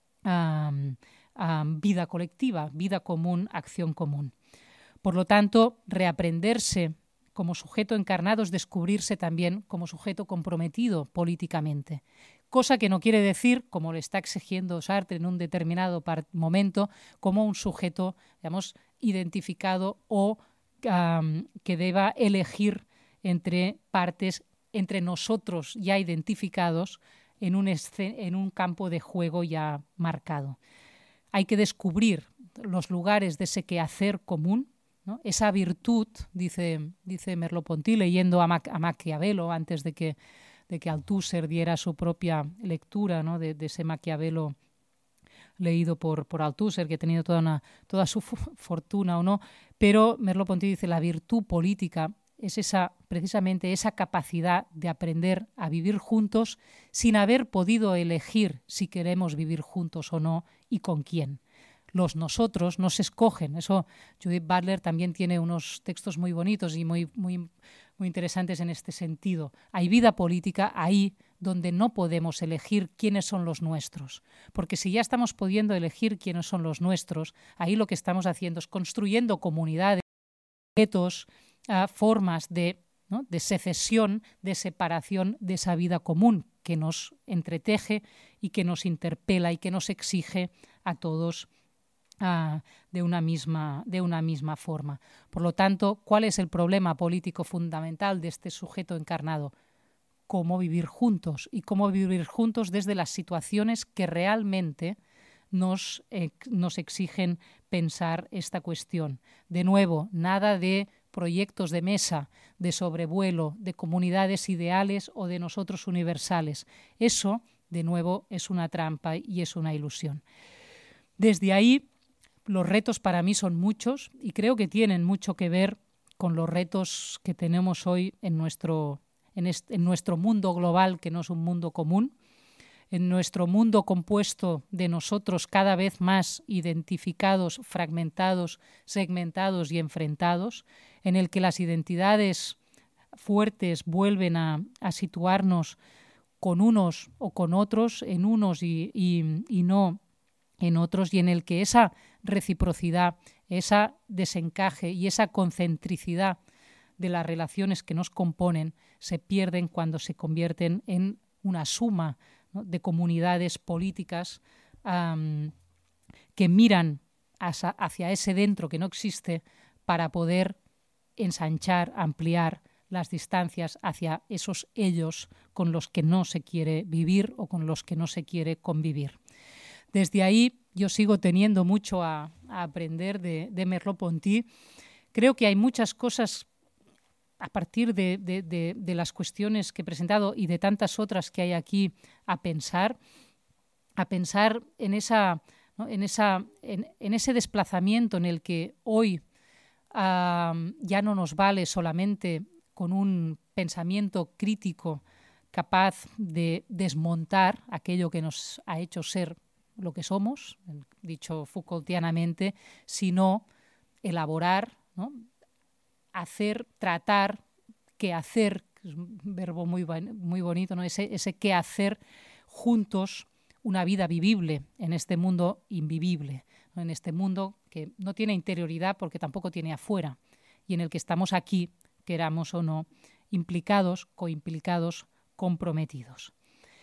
vida colectiva, vida común, acción común. Por lo tanto, reaprenderse como sujeto encarnado es descubrirse también como sujeto comprometido políticamente. Cosa que no quiere decir, como le está exigiendo Sartre en un determinado momento, como un sujeto, digamos, identificado o que deba elegir entre partes, entre nosotros ya identificados, en un campo de juego ya marcado. Hay que descubrir los lugares de ese quehacer común, ¿no? Esa virtud, dice Merleau-Ponty, leyendo a Maquiavelo antes de que Althusser diera su propia lectura, ¿no? de ese Maquiavelo leído por Althusser, que ha tenido toda su fortuna o no, pero Merleau-Ponty dice la virtud política es precisamente esa capacidad de aprender a vivir juntos sin haber podido elegir si queremos vivir juntos o no y con quién. Los nosotros no se escogen. Eso Judith Butler también tiene unos textos muy bonitos y muy interesantes en este sentido. Hay vida política ahí donde no podemos elegir quiénes son los nuestros. Porque si ya estamos pudiendo elegir quiénes son los nuestros, ahí lo que estamos haciendo es construyendo comunidades, objetos, formas de secesión, de separación de esa vida común que nos entreteje y que nos interpela y que nos exige a todos de una misma forma. Por lo tanto, ¿cuál es el problema político fundamental de este sujeto encarnado? Cómo vivir juntos, y cómo vivir juntos desde las situaciones que realmente nos exigen pensar esta cuestión. De nuevo, nada de proyectos de mesa, de sobrevuelo, de comunidades ideales o de nosotros universales. Eso, de nuevo, es una trampa y es una ilusión. Desde ahí, los retos para mí son muchos y creo que tienen mucho que ver con los retos que tenemos hoy en nuestro mundo global, que no es un mundo común, en nuestro mundo compuesto de nosotros cada vez más identificados, fragmentados, segmentados y enfrentados, en el que las identidades fuertes vuelven a situarnos con unos o con otros, en unos y no en otros, y en el que esa reciprocidad, ese desencaje y esa concentricidad de las relaciones que nos componen se pierden cuando se convierten en una suma, ¿no?, de comunidades políticas que miran hacia ese dentro que no existe para poder ensanchar, ampliar las distancias hacia esos ellos con los que no se quiere vivir o con los que no se quiere convivir. Desde ahí yo sigo teniendo mucho a aprender de Merleau-Ponty. Creo que hay muchas cosas a partir de las cuestiones que he presentado y de tantas otras que hay aquí a pensar en ese desplazamiento en el que hoy ya no nos vale solamente con un pensamiento crítico capaz de desmontar aquello que nos ha hecho ser lo que somos, dicho Foucaultianamente, sino elaborar, ¿no?, hacer, tratar, quehacer, que es un verbo muy bonito, ¿no?, ese quehacer juntos, una vida vivible en este mundo invivible, ¿no?, en este mundo que no tiene interioridad porque tampoco tiene afuera y en el que estamos aquí, queramos o no, implicados, coimplicados, comprometidos.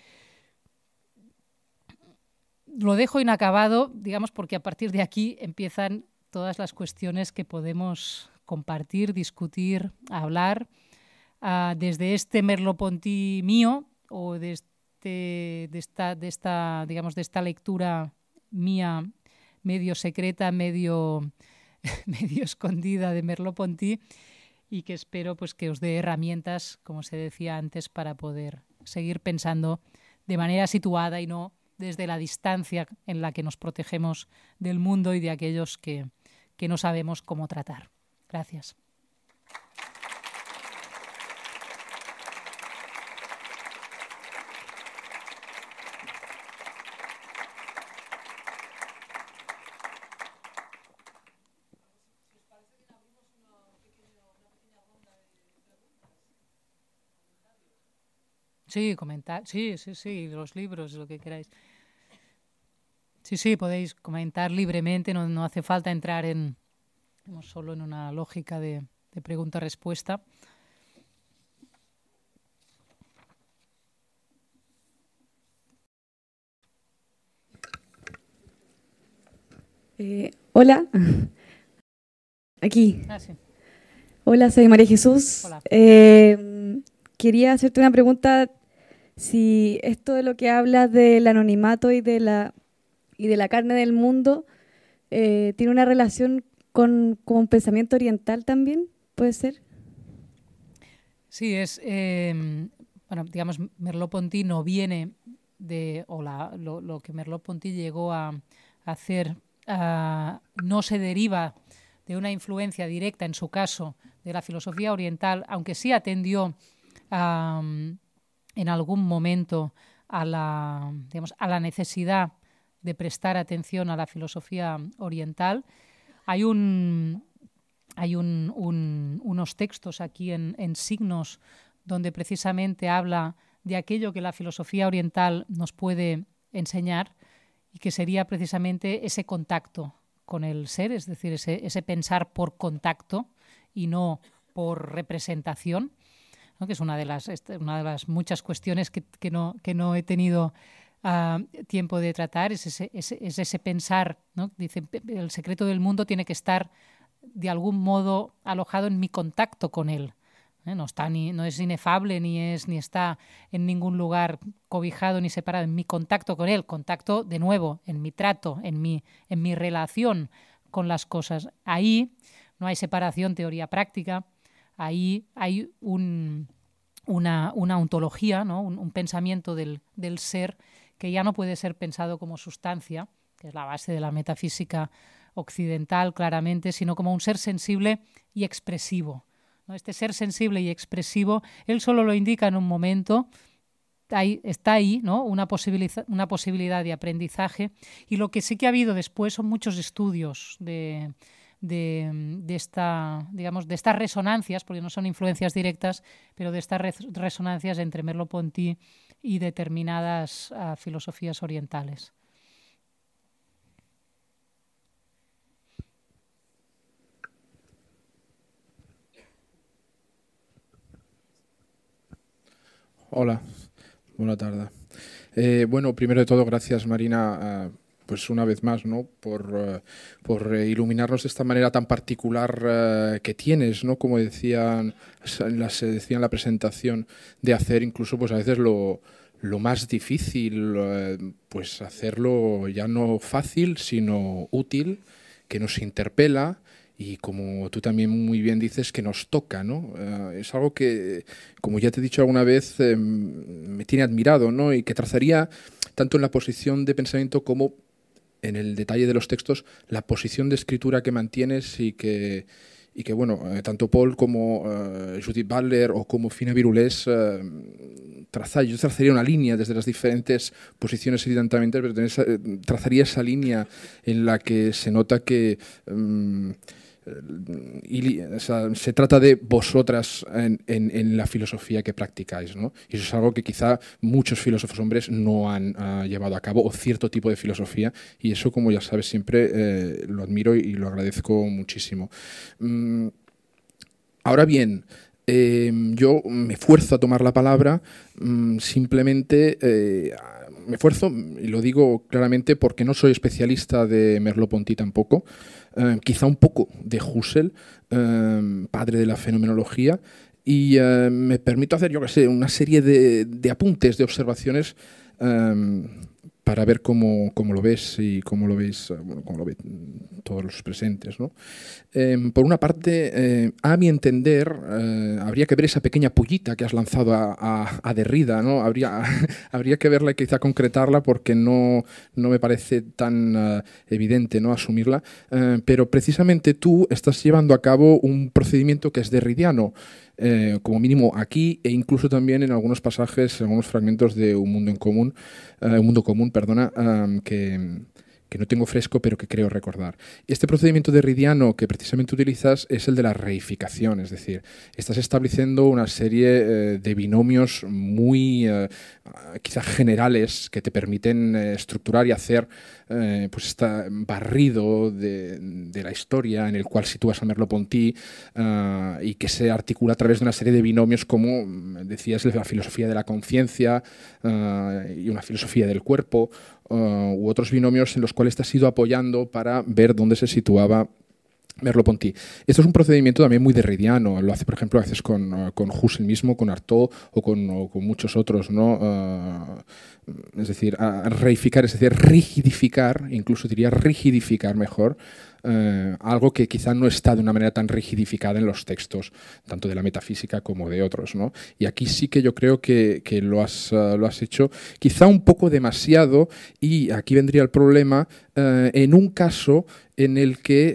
Lo dejo inacabado, digamos, porque a partir de aquí empiezan todas las cuestiones que podemos compartir, discutir, hablar, desde este Merleau-Ponty mío o de esta lectura mía medio secreta, medio escondida de Merleau-Ponty, y que espero pues que os dé herramientas, como se decía antes, para poder seguir pensando de manera situada y no desde la distancia en la que nos protegemos del mundo y de aquellos que no sabemos cómo tratar. Gracias. Sí, comentar, sí, los libros, lo que queráis. Sí, podéis comentar libremente, no hace falta entrar solo en una lógica de pregunta-respuesta. Hola. Aquí. Sí. Hola, soy María Jesús. Hola. Quería hacerte una pregunta si esto de lo que hablas del anonimato y de la carne del mundo tiene una relación con un pensamiento oriental también, ¿puede ser? Sí, bueno, digamos, Merleau-Ponty no viene de, lo que Merleau-Ponty llegó a hacer no se deriva de una influencia directa, en su caso, de la filosofía oriental, aunque sí atendió en algún momento a la necesidad de prestar atención a la filosofía oriental. Hay unos textos aquí en Signos donde precisamente habla de aquello que la filosofía oriental nos puede enseñar y que sería precisamente ese contacto con el ser, es decir, ese pensar por contacto y no por representación, ¿no? Que es una de las muchas cuestiones que no he tenido tiempo de tratar, es ese pensar, ¿no? Dice, el secreto del mundo tiene que estar de algún modo alojado en mi contacto con él. No es inefable ni está en ningún lugar cobijado ni separado, en mi contacto con él, contacto de nuevo, en mi trato, en mi relación con las cosas. Ahí no hay separación teoría-práctica, ahí hay una ontología, ¿no? un pensamiento del ser que ya no puede ser pensado como sustancia, que es la base de la metafísica occidental claramente, sino como un ser sensible y expresivo. ¿No? Este ser sensible y expresivo, él solo lo indica en un momento, está ahí, ¿no? una posibilidad de aprendizaje, y lo que sí que ha habido después son muchos estudios de estas resonancias, porque no son influencias directas, pero de estas resonancias entre Merleau-Ponty y determinadas filosofías orientales. Hola, buena tarde. Bueno, primero de todo, gracias Marina, pues una vez más, ¿no? por iluminarnos de esta manera tan particular que tienes, ¿no? Como decía en la presentación, de hacer incluso pues a veces lo más difícil, pues hacerlo ya no fácil, sino útil, que nos interpela. Y como tú también muy bien dices, que nos toca, ¿no? Es algo que, como ya te he dicho alguna vez, me tiene admirado, ¿no? Y que trazaría, tanto en la posición de pensamiento como en el detalle de los textos, la posición de escritura que mantienes y que bueno, tanto Paul como Judith Butler o como Fina Birulés yo trazaría una línea desde las diferentes posiciones evidentemente, pero trazaría esa línea en la que se nota que se trata de vosotras en la filosofía que practicáis, ¿no? Y eso es algo que quizá muchos filósofos hombres no han llevado a cabo, o cierto tipo de filosofía, y eso, como ya sabes, siempre lo admiro y lo agradezco muchísimo. Ahora bien, yo me esfuerzo a tomar la palabra, simplemente me esfuerzo, y lo digo claramente porque no soy especialista de Merleau-Ponty tampoco, quizá un poco de Husserl, padre de la fenomenología, y me permito hacer, yo qué sé, una serie de apuntes, de observaciones, para ver cómo lo ves y cómo lo veis, bueno, cómo lo ven todos los presentes, ¿no? Por una parte, a mi entender, habría que ver esa pequeña pullita que has lanzado a Derrida, ¿no? Habría que verla y quizá concretarla, porque no me parece tan evidente, ¿no?, asumirla, pero precisamente tú estás llevando a cabo un procedimiento que es derridiano, como mínimo aquí, e incluso también en algunos pasajes, en algunos fragmentos de Un mundo común, que no tengo fresco, pero que creo recordar. Este procedimiento derridiano que precisamente utilizas es el de la reificación, es decir, estás estableciendo una serie de binomios muy quizá generales que te permiten estructurar y hacer pues este barrido de la historia en el cual sitúas a Merleau-Ponty, y que se articula a través de una serie de binomios, como decías, la filosofía de la conciencia y una filosofía del cuerpo, u otros binomios en los cuales te has ido apoyando para ver dónde se situaba Merleau-Ponty. Esto es un procedimiento también muy derridiano. Lo hace, por ejemplo, a veces con Husserl mismo, con Artaud o con muchos otros, ¿no? Es decir, a reificar, es decir, rigidificar, incluso diría rigidificar mejor, algo que quizá no está de una manera tan rigidificada en los textos, tanto de la metafísica como de otros, ¿no? Y aquí sí que yo creo que lo has hecho quizá un poco demasiado, y aquí vendría el problema en un caso en el que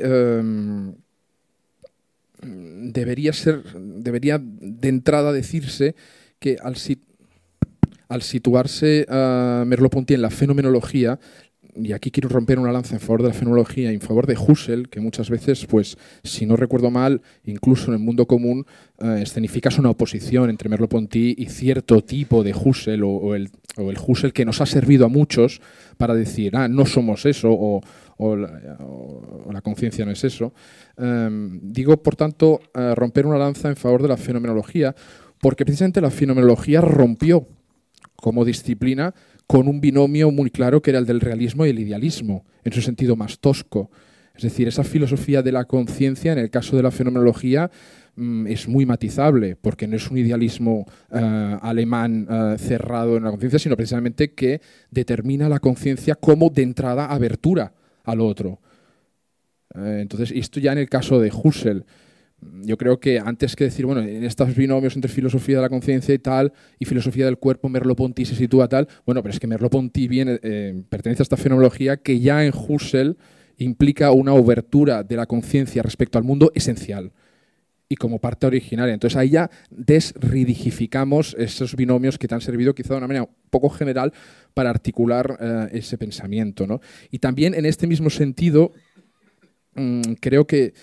debería de entrada decirse que al situarse Merleau-Ponty en la fenomenología, y aquí quiero romper una lanza en favor de la fenomenología y en favor de Husserl, que muchas veces, pues, si no recuerdo mal, incluso en el mundo común, escenificas una oposición entre Merleau-Ponty y cierto tipo de Husserl o el Husserl que nos ha servido a muchos para decir, no somos eso, o la conciencia no es eso. Digo, por tanto, romper una lanza en favor de la fenomenología, porque precisamente la fenomenología rompió como disciplina con un binomio muy claro que era el del realismo y el idealismo, en su sentido más tosco. Es decir, esa filosofía de la conciencia, en el caso de la fenomenología, es muy matizable, porque no es un idealismo alemán cerrado en la conciencia, sino precisamente que determina la conciencia como, de entrada, abertura al otro. Entonces, esto ya en el caso de Husserl. Yo creo que antes que decir, bueno, en estos binomios entre filosofía de la conciencia y tal, y filosofía del cuerpo, Merleau-Ponty se sitúa tal, bueno, pero es que Merleau-Ponty pertenece a esta fenomenología que ya en Husserl implica una obertura de la conciencia respecto al mundo esencial y como parte originaria. Entonces ahí ya desridigificamos esos binomios que te han servido quizá de una manera un poco general para articular ese pensamiento, ¿no? Y también en este mismo sentido, creo que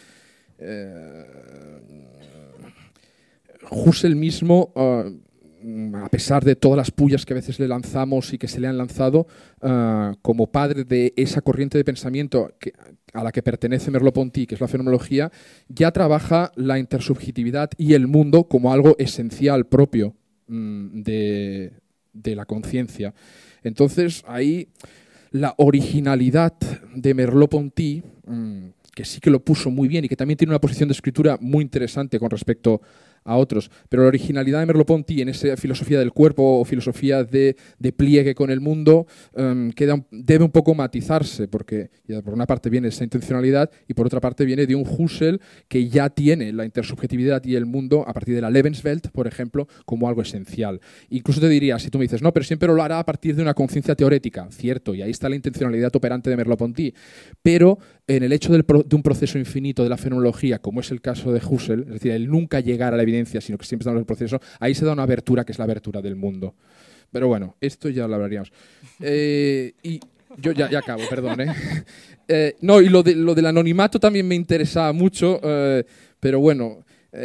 Husserl mismo, a pesar de todas las pullas que a veces le lanzamos y que se le han lanzado, como padre de esa corriente de pensamiento a la que pertenece Merleau-Ponty, que es la fenomenología, ya trabaja la intersubjetividad y el mundo como algo esencial propio de la conciencia. Entonces, ahí la originalidad de Merleau-Ponty, que sí que lo puso muy bien y que también tiene una posición de escritura muy interesante con respecto a otros, pero la originalidad de Merleau-Ponty en esa filosofía del cuerpo o filosofía de pliegue con el mundo debe un poco matizarse, porque por una parte viene esa intencionalidad y por otra parte viene de un Husserl que ya tiene la intersubjetividad y el mundo a partir de la Lebenswelt, por ejemplo, como algo esencial. Incluso te diría, si tú me dices, no, pero siempre lo hará a partir de una conciencia teórica, cierto, y ahí está la intencionalidad operante de Merleau-Ponty, pero en el hecho de un proceso infinito de la fenomenología, como es el caso de Husserl, es decir, el nunca llegar a la evidencia, sino que siempre estamos en el proceso, ahí se da una abertura que es la abertura del mundo. Pero bueno, esto ya lo hablaríamos. Y yo ya acabo, perdón. No, y lo del anonimato también me interesaba mucho, pero bueno,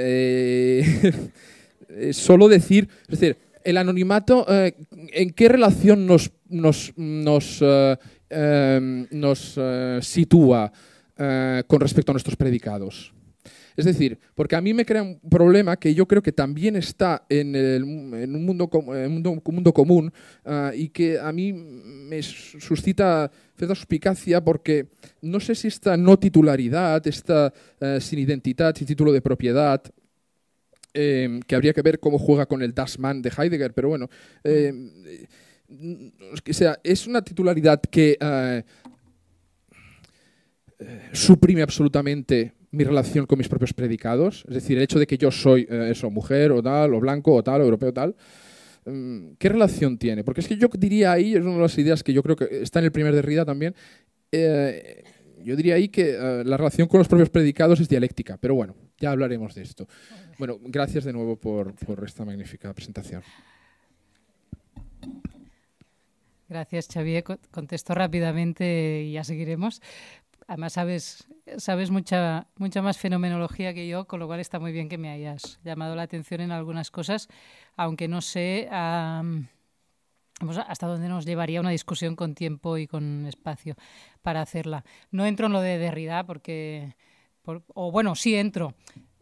solo decir, es decir, el anonimato, ¿en qué relación nos sitúa con respecto a nuestros predicados? Es decir, porque a mí me crea un problema que yo creo que también está en un mundo común y que a mí me suscita cierta suspicacia, porque no sé si esta no titularidad, esta sin identidad, sin título de propiedad, que habría que ver cómo juega con el Das Man de Heidegger, pero bueno, o sea, es una titularidad que suprime absolutamente mi relación con mis propios predicados, es decir, el hecho de que yo soy mujer o tal, o blanco o tal, o europeo o tal. ¿Qué relación tiene? Porque es que yo diría ahí, es una de las ideas que yo creo que está en el primer Derrida también, yo diría ahí que la relación con los propios predicados es dialéctica, pero bueno, ya hablaremos de esto. Bueno, gracias de nuevo por esta magnífica presentación. Gracias, Xavier. Contesto rápidamente y ya seguiremos. Además, sabes mucha más fenomenología que yo, con lo cual está muy bien que me hayas llamado la atención en algunas cosas, aunque no sé hasta dónde nos llevaría una discusión con tiempo y con espacio para hacerla. No entro en lo de Derrida sí entro.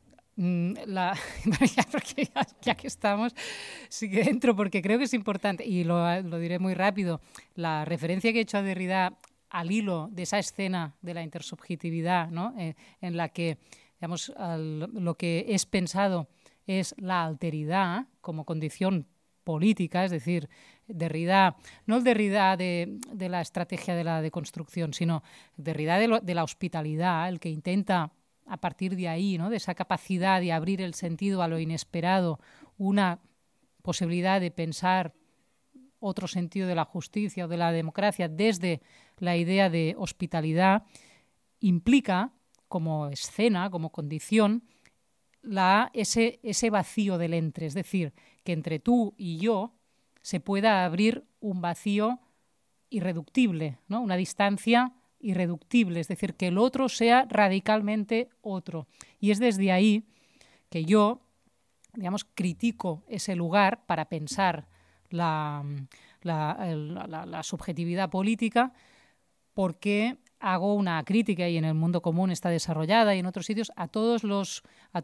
Ya que estamos, sí que entro porque creo que es importante, y lo diré muy rápido. La referencia que he hecho a Derrida al hilo de esa escena de la intersubjetividad, ¿no? En la que, digamos, lo que es pensado es la alteridad como condición política, es decir, Derrida, no el Derrida de la estrategia de la deconstrucción, sino Derrida de la hospitalidad, el que intenta a partir de ahí, ¿no? De esa capacidad de abrir el sentido a lo inesperado, una posibilidad de pensar otro sentido de la justicia o de la democracia desde la idea de hospitalidad, implica como escena, como condición, ese vacío del entre, es decir, que entre tú y yo se pueda abrir un vacío irreductible, ¿no? Una distancia irreductible, es decir, que el otro sea radicalmente otro. Y es desde ahí que yo, digamos, critico ese lugar para pensar la subjetividad política, porque hago una crítica, y en el mundo común está desarrollada y en otros sitios, a todos los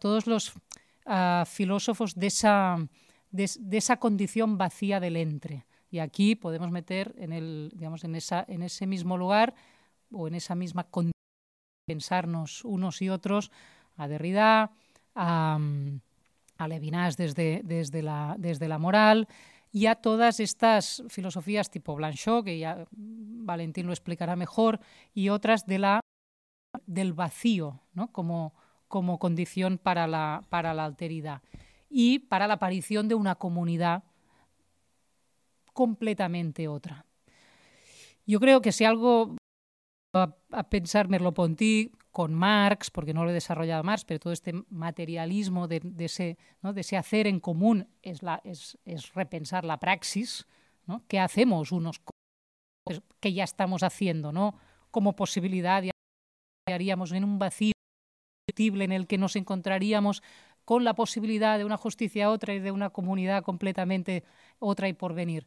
filósofos de esa condición vacía del entre. Y aquí podemos meter en ese mismo lugar o en esa misma condición, pensarnos unos y otros a Derrida, a Levinas desde la moral, y a todas estas filosofías tipo Blanchot, que ya Valentín lo explicará mejor, y otras del vacío, ¿no? como condición para la alteridad y para la aparición de una comunidad completamente otra. Yo creo que si algo a pensar Merleau-Ponty con Marx, porque no lo he desarrollado Marx, pero todo este materialismo de ese hacer en común es repensar la praxis, ¿no? ¿Qué hacemos unos que ya estamos haciendo, ¿no? Como posibilidad de haríamos en un vacío en el que nos encontraríamos con la posibilidad de una justicia otra y de una comunidad completamente otra y por venir.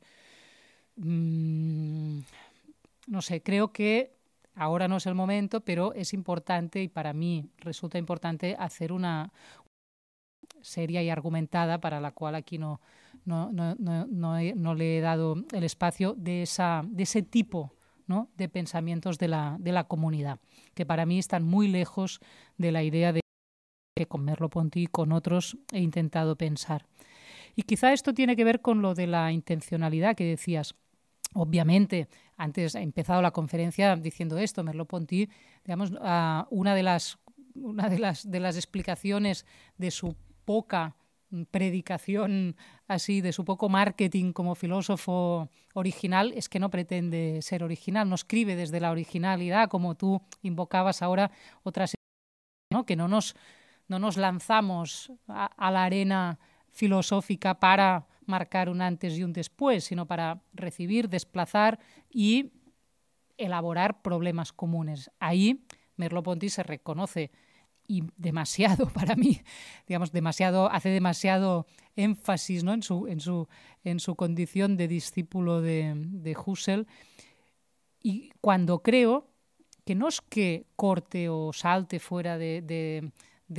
No sé, creo que ahora no es el momento, pero es importante, y para mí resulta importante, hacer una seria y argumentada, para la cual aquí no le he dado el espacio, de ese tipo, ¿no? De pensamientos de la comunidad, que para mí están muy lejos de la idea de que con Merleau-Ponty y con otros he intentado pensar. Y quizá esto tiene que ver con lo de la intencionalidad que decías. Obviamente, antes he empezado la conferencia diciendo esto, Merleau-Ponty, digamos, una de las explicaciones de su poca predicación, así, de su poco marketing como filósofo original, es que no pretende ser original, no escribe desde la originalidad, como tú invocabas ahora otras, ¿no? Que no nos lanzamos a la arena filosófica para marcar un antes y un después, sino para recibir, desplazar y elaborar problemas comunes. Ahí Merleau-Ponty se reconoce, y demasiado para mí, digamos, hace demasiado énfasis, ¿no? en su condición de discípulo de Husserl, y cuando creo que no es que corte o salte fuera del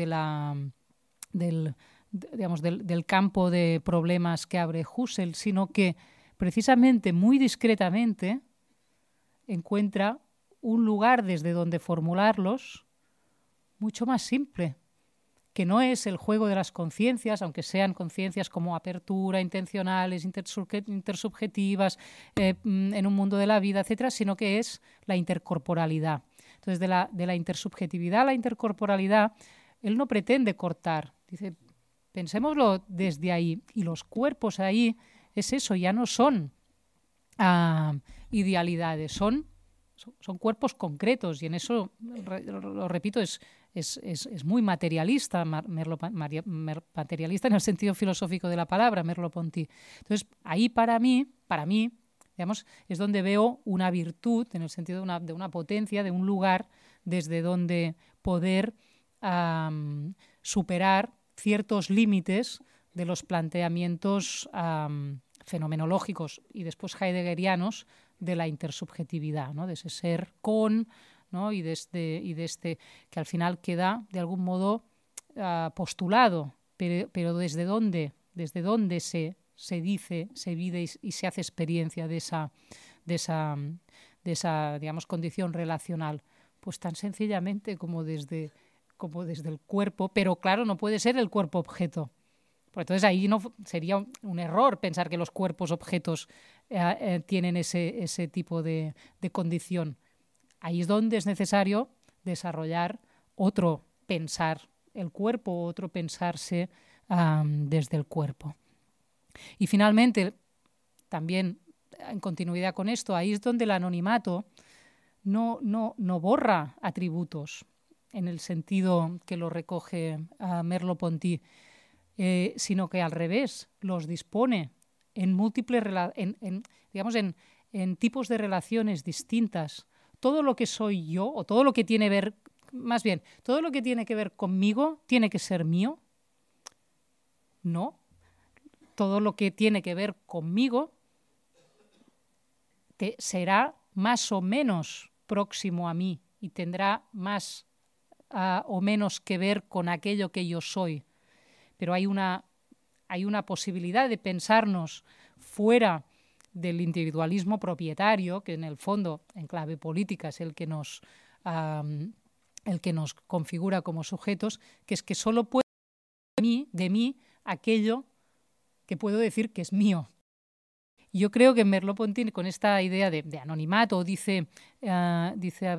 campo de problemas que abre Husserl, sino que precisamente muy discretamente encuentra un lugar desde donde formularlos mucho más simple, que no es el juego de las conciencias, aunque sean conciencias como apertura, intencionales, intersubjetivas, en un mundo de la vida, etcétera, sino que es la intercorporalidad. Entonces, de la intersubjetividad a la intercorporalidad, él no pretende cortar, dice, pensémoslo desde ahí, y los cuerpos ahí es eso, ya no son idealidades, son cuerpos concretos, y en eso, lo repito, es muy materialista, materialista en el sentido filosófico de la palabra, Merleau-Ponty. Entonces, ahí para mí, digamos, es donde veo una virtud, en el sentido de una potencia, de un lugar desde donde poder superar ciertos límites de los planteamientos fenomenológicos y después heideggerianos de la intersubjetividad, ¿no? De ese ser con, ¿no? y de este que al final queda de algún modo postulado, pero desde dónde se dice, se vive y se hace experiencia de esa, digamos, condición relacional? Pues tan sencillamente como desde el cuerpo, pero claro, no puede ser el cuerpo objeto. Pues entonces ahí no sería un error pensar que los cuerpos objetos tienen ese tipo de condición. Ahí es donde es necesario desarrollar otro pensar el cuerpo, otro pensarse desde el cuerpo. Y finalmente, también en continuidad con esto, ahí es donde el anonimato no borra atributos en el sentido que lo recoge Merleau-Ponty, sino que al revés los dispone en múltiples en tipos de relaciones distintas. Todo lo que soy yo, o todo lo que tiene todo lo que tiene que ver conmigo tiene que ser mío. No. Todo lo que tiene que ver conmigo será más o menos próximo a mí y tendrá más o menos que ver con aquello que yo soy. Pero hay una posibilidad de pensarnos fuera del individualismo propietario, que en el fondo, en clave política, es el que nos configura como sujetos, que es que solo puedo de mí aquello que puedo decir que es mío. Yo creo que Merleau-Ponty, con esta idea de anonimato, dice la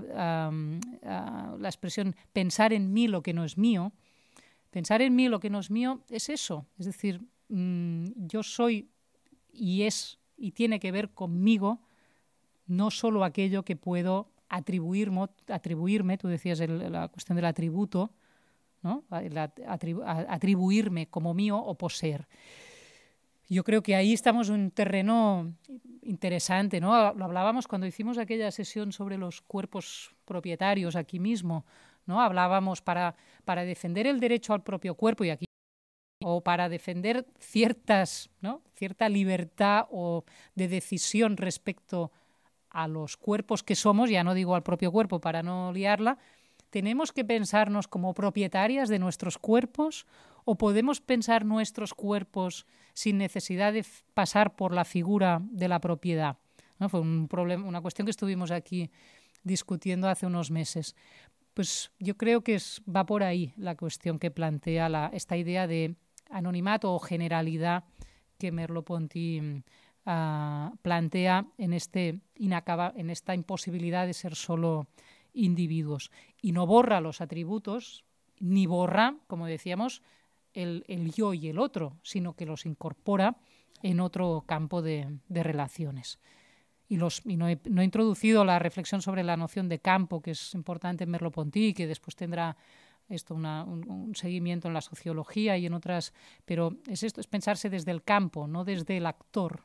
expresión pensar en mí lo que no es mío. Pensar en mí lo que no es mío es eso. Es decir, yo soy y tiene que ver conmigo, no solo aquello que puedo atribuirme, tú decías la cuestión del atributo, ¿no? Atribuirme como mío o poseer. Yo creo que ahí estamos en un terreno interesante, ¿no? Lo hablábamos cuando hicimos aquella sesión sobre los cuerpos propietarios aquí mismo, ¿no? Hablábamos para defender el derecho al propio cuerpo o para defender cierta libertad o de decisión respecto a los cuerpos que somos, ya no digo al propio cuerpo para no liarla, ¿tenemos que pensarnos como propietarias de nuestros cuerpos o podemos pensar nuestros cuerpos sin necesidad de pasar por la figura de la propiedad? ¿No? Fue una cuestión que estuvimos aquí discutiendo hace unos meses. Pues yo creo que va por ahí la cuestión que plantea esta idea de anonimato o generalidad que Merleau-Ponty plantea en esta imposibilidad de ser solo individuos. Y no borra los atributos, ni borra, como decíamos, el yo y el otro, sino que los incorpora en otro campo de relaciones. Y no he introducido la reflexión sobre la noción de campo, que es importante en Merleau-Ponty, que después tendrá un seguimiento en la sociología y en otras, pero es pensarse desde el campo, no desde el actor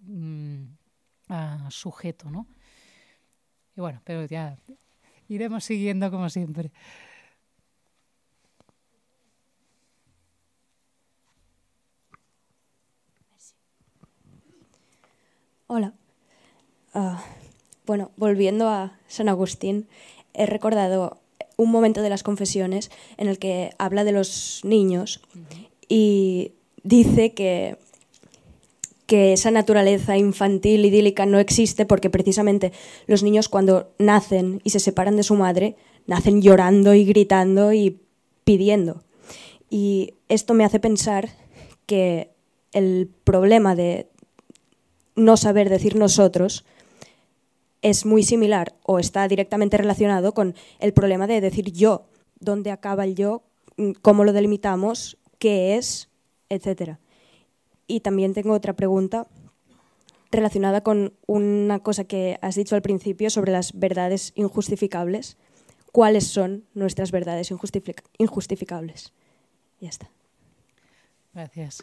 sujeto, ¿no? Y bueno, pero ya iremos siguiendo como siempre. Hola. Bueno, volviendo a San Agustín, he recordado un momento de las Confesiones en el que habla de los niños y dice que esa naturaleza infantil, idílica, no existe porque precisamente los niños cuando nacen y se separan de su madre, nacen llorando y gritando y pidiendo. Y esto me hace pensar que el problema de no saber decir nosotros es muy similar o está directamente relacionado con el problema de decir yo, dónde acaba el yo, cómo lo delimitamos, qué es, etc. Y también tengo otra pregunta relacionada con una cosa que has dicho al principio sobre las verdades injustificables. ¿Cuáles son nuestras verdades injustificables? Ya está. Gracias.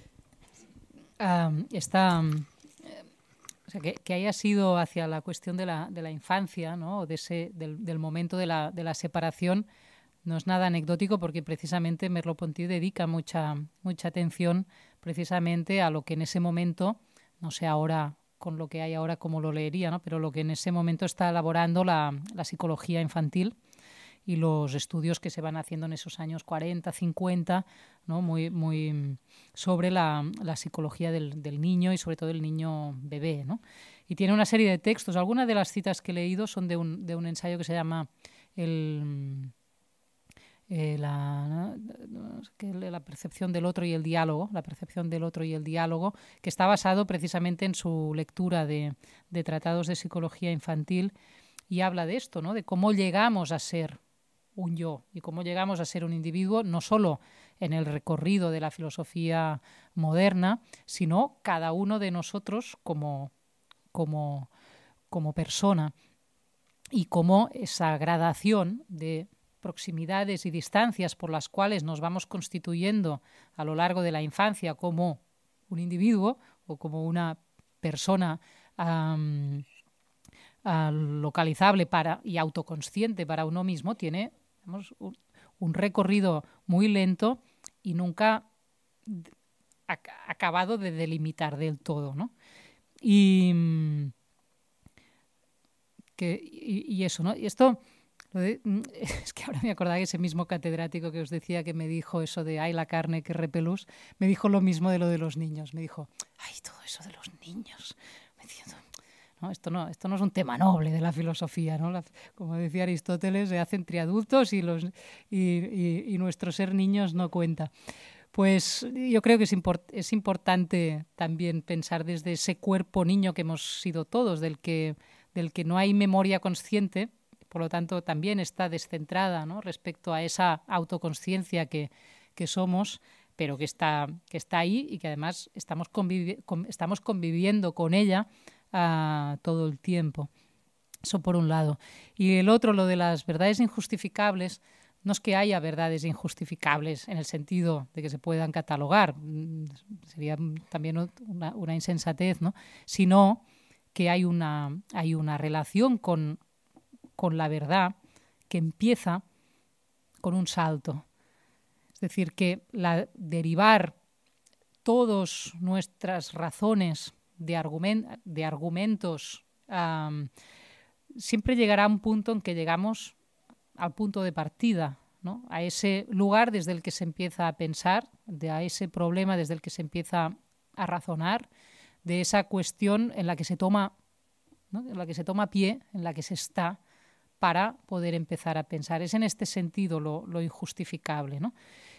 O sea, que haya sido hacia la cuestión de la infancia, ¿no? del momento de la separación, no es nada anecdótico porque precisamente Merleau-Ponty dedica mucha atención precisamente a lo que en ese momento, no sé ahora con lo que hay ahora cómo lo leería, ¿no? Pero lo que en ese momento está elaborando la psicología infantil los estudios que se van haciendo en esos años 40, 50, ¿no? muy sobre la psicología del niño y sobre todo del niño bebé, ¿no? Y tiene una serie de textos. Algunas de las citas que he leído son de un ensayo que se llama la percepción del otro y el diálogo, la percepción del otro y el diálogo, que está basado precisamente en su lectura de tratados de psicología infantil, y habla de esto, ¿no? De cómo llegamos a ser un yo y cómo llegamos a ser un individuo, no solo en el recorrido de la filosofía moderna, sino cada uno de nosotros como persona, y cómo esa gradación de proximidades y distancias por las cuales nos vamos constituyendo a lo largo de la infancia como un individuo o como una persona localizable y autoconsciente para uno mismo, tiene, digamos, un recorrido muy lento y nunca acabado de delimitar del todo, ¿no? Y eso, ¿no? Y esto, es que ahora me acordaba que ese mismo catedrático que os decía que me dijo eso de "ay, la carne que repelús", me dijo lo mismo de lo de los niños. Me dijo, "ay, todo eso de los niños", me diciendo, no, esto no es un tema noble de la filosofía, ¿no? Como decía Aristóteles, se hacen triadultos y nuestro ser niños no cuenta. Pues yo creo que es importante también pensar desde ese cuerpo niño que hemos sido todos, del que no hay memoria consciente, por lo tanto también está descentrada, ¿no? Respecto a esa autoconsciencia que somos, pero que está ahí y que además estamos conviviendo con ella todo el tiempo. Eso por un lado. Y el otro, lo de las verdades injustificables, no es que haya verdades injustificables en el sentido de que se puedan catalogar, sería también una insensatez, ¿no? Sino que hay una relación con la verdad que empieza con un salto. Es decir, que derivar todas nuestras razones de argumentos siempre llegará a un punto en que llegamos al punto de partida, ¿no? A ese lugar desde el que se empieza a pensar, a ese problema desde el que se empieza a razonar, de esa cuestión en la que se toma, ¿no? En la que se toma pie, en la que se está, para poder empezar a pensar. Es en este sentido lo injustificable, ¿no?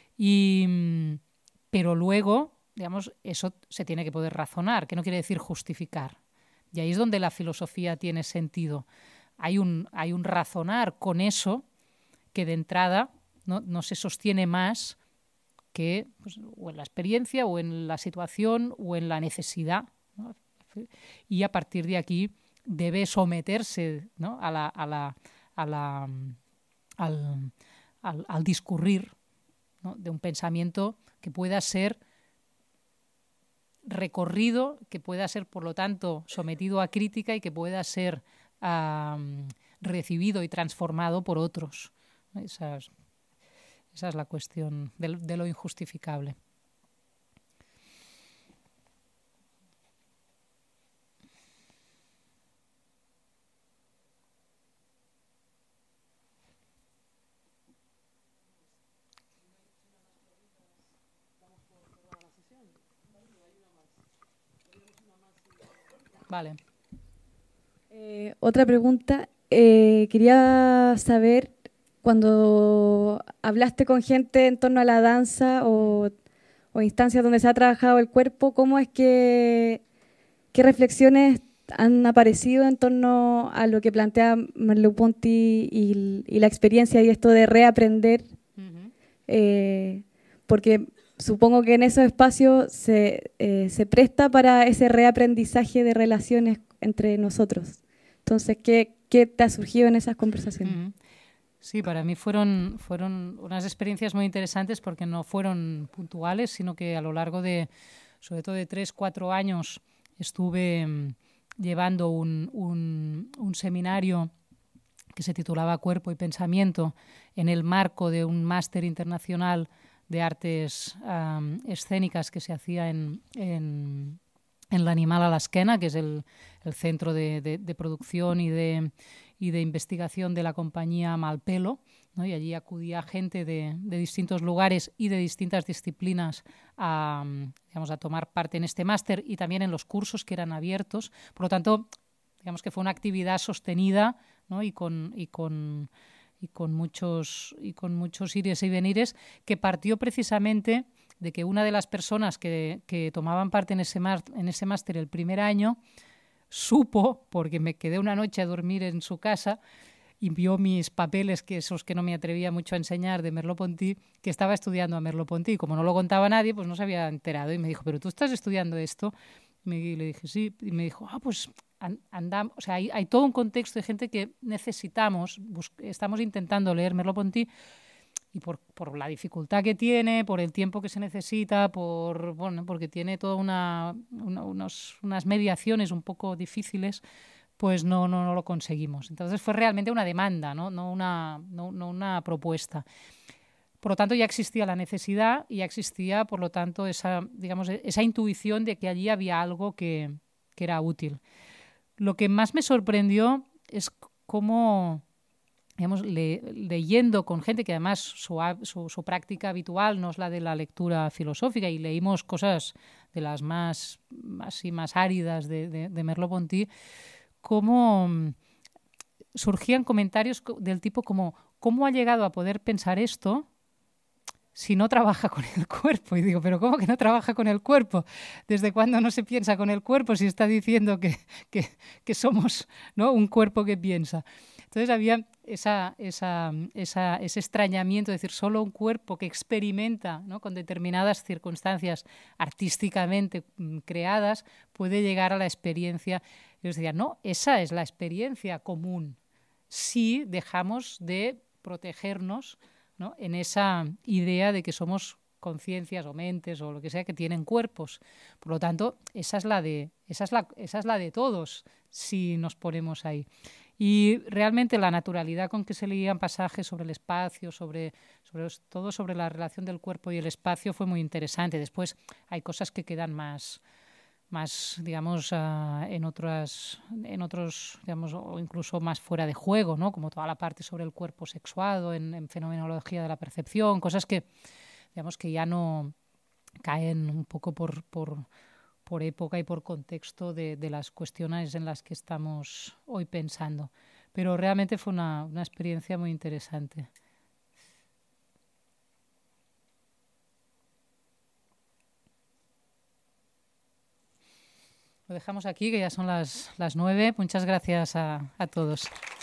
Pero luego, digamos, eso se tiene que poder razonar, que no quiere decir justificar. Y ahí es donde la filosofía tiene sentido. Hay un razonar con eso que de entrada no se sostiene más que pues, o en la experiencia o en la situación o en la necesidad, ¿no? Y a partir de aquí debe someterse, ¿no? al discurrir, ¿no? De un pensamiento que pueda ser recorrido, que pueda ser, por lo tanto, sometido a crítica y que pueda ser recibido y transformado por otros. Esa es la cuestión de lo injustificable. Vale. Otra pregunta. Quería saber, cuando hablaste con gente en torno a la danza o instancias donde se ha trabajado el cuerpo, ¿qué reflexiones han aparecido en torno a lo que plantea Merleau-Ponty y la experiencia y esto de reaprender? Porque supongo que en esos espacios se presta para ese reaprendizaje de relaciones entre nosotros. Entonces, ¿qué te ha surgido en esas conversaciones? Sí, para mí fueron unas experiencias muy interesantes porque no fueron puntuales, sino que a lo largo sobre todo de 3-4 años, estuve llevando un seminario que se titulaba Cuerpo y Pensamiento en el marco de un máster internacional de artes escénicas que se hacía en l'Animal a l'Esquena, que es el centro de producción y de investigación de la compañía Malpelo, ¿no? Y allí acudía gente de distintos lugares y de distintas disciplinas a tomar parte en este máster y también en los cursos que eran abiertos. Por lo tanto, digamos que fue una actividad sostenida, ¿no? y con muchos ires y venires, que partió precisamente de que una de las personas que tomaban parte en ese máster el primer año supo, porque me quedé una noche a dormir en su casa, y vio mis papeles, que esos que no me atrevía mucho a enseñar, de Merleau-Ponty, que estaba estudiando a Merleau-Ponty. Como no lo contaba nadie, pues no se había enterado. Y me dijo, ¿pero tú estás estudiando esto? Y le dije, sí. Y me dijo, pues andamos. O sea, hay todo un contexto de gente que necesitamos, estamos intentando leer Merleau-Ponty, y por la dificultad que tiene, por el tiempo que se necesita, porque tiene toda unas mediaciones un poco difíciles, pues no lo conseguimos. Entonces fue realmente una demanda, no una propuesta. Por lo tanto, ya existía la necesidad y ya existía, por lo tanto, esa intuición de que allí había algo que era útil. Lo que más me sorprendió es cómo, digamos, leyendo con gente que además su práctica habitual no es la de la lectura filosófica, y leímos cosas de las más áridas de Merleau-Ponty, cómo surgían comentarios del tipo como ¿cómo ha llegado a poder pensar esto si no trabaja con el cuerpo? Y digo, ¿pero cómo que no trabaja con el cuerpo? ¿Desde cuándo no se piensa con el cuerpo si está diciendo que somos, ¿no?, un cuerpo que piensa? Entonces había ese extrañamiento, es decir, solo un cuerpo que experimenta, ¿no?, con determinadas circunstancias artísticamente creadas puede llegar a la experiencia. Yo les decía, no, esa es la experiencia común si dejamos de protegernos, ¿no?, en esa idea de que somos conciencias o mentes o lo que sea que tienen cuerpos. Por lo tanto, esa es la de todos si nos ponemos ahí. Y realmente la naturalidad con que se leían pasajes sobre el espacio, sobre la relación del cuerpo y el espacio, fue muy interesante. Después hay cosas que quedan más digamos, en otros, digamos, o incluso más fuera de juego, ¿no? Como toda la parte sobre el cuerpo sexuado en fenomenología de la percepción, cosas que, digamos, que ya no caen un poco por época y por contexto de las cuestiones en las que estamos hoy pensando. Pero realmente fue una experiencia muy interesante. Lo dejamos aquí, que ya son las 9. Muchas gracias a todos.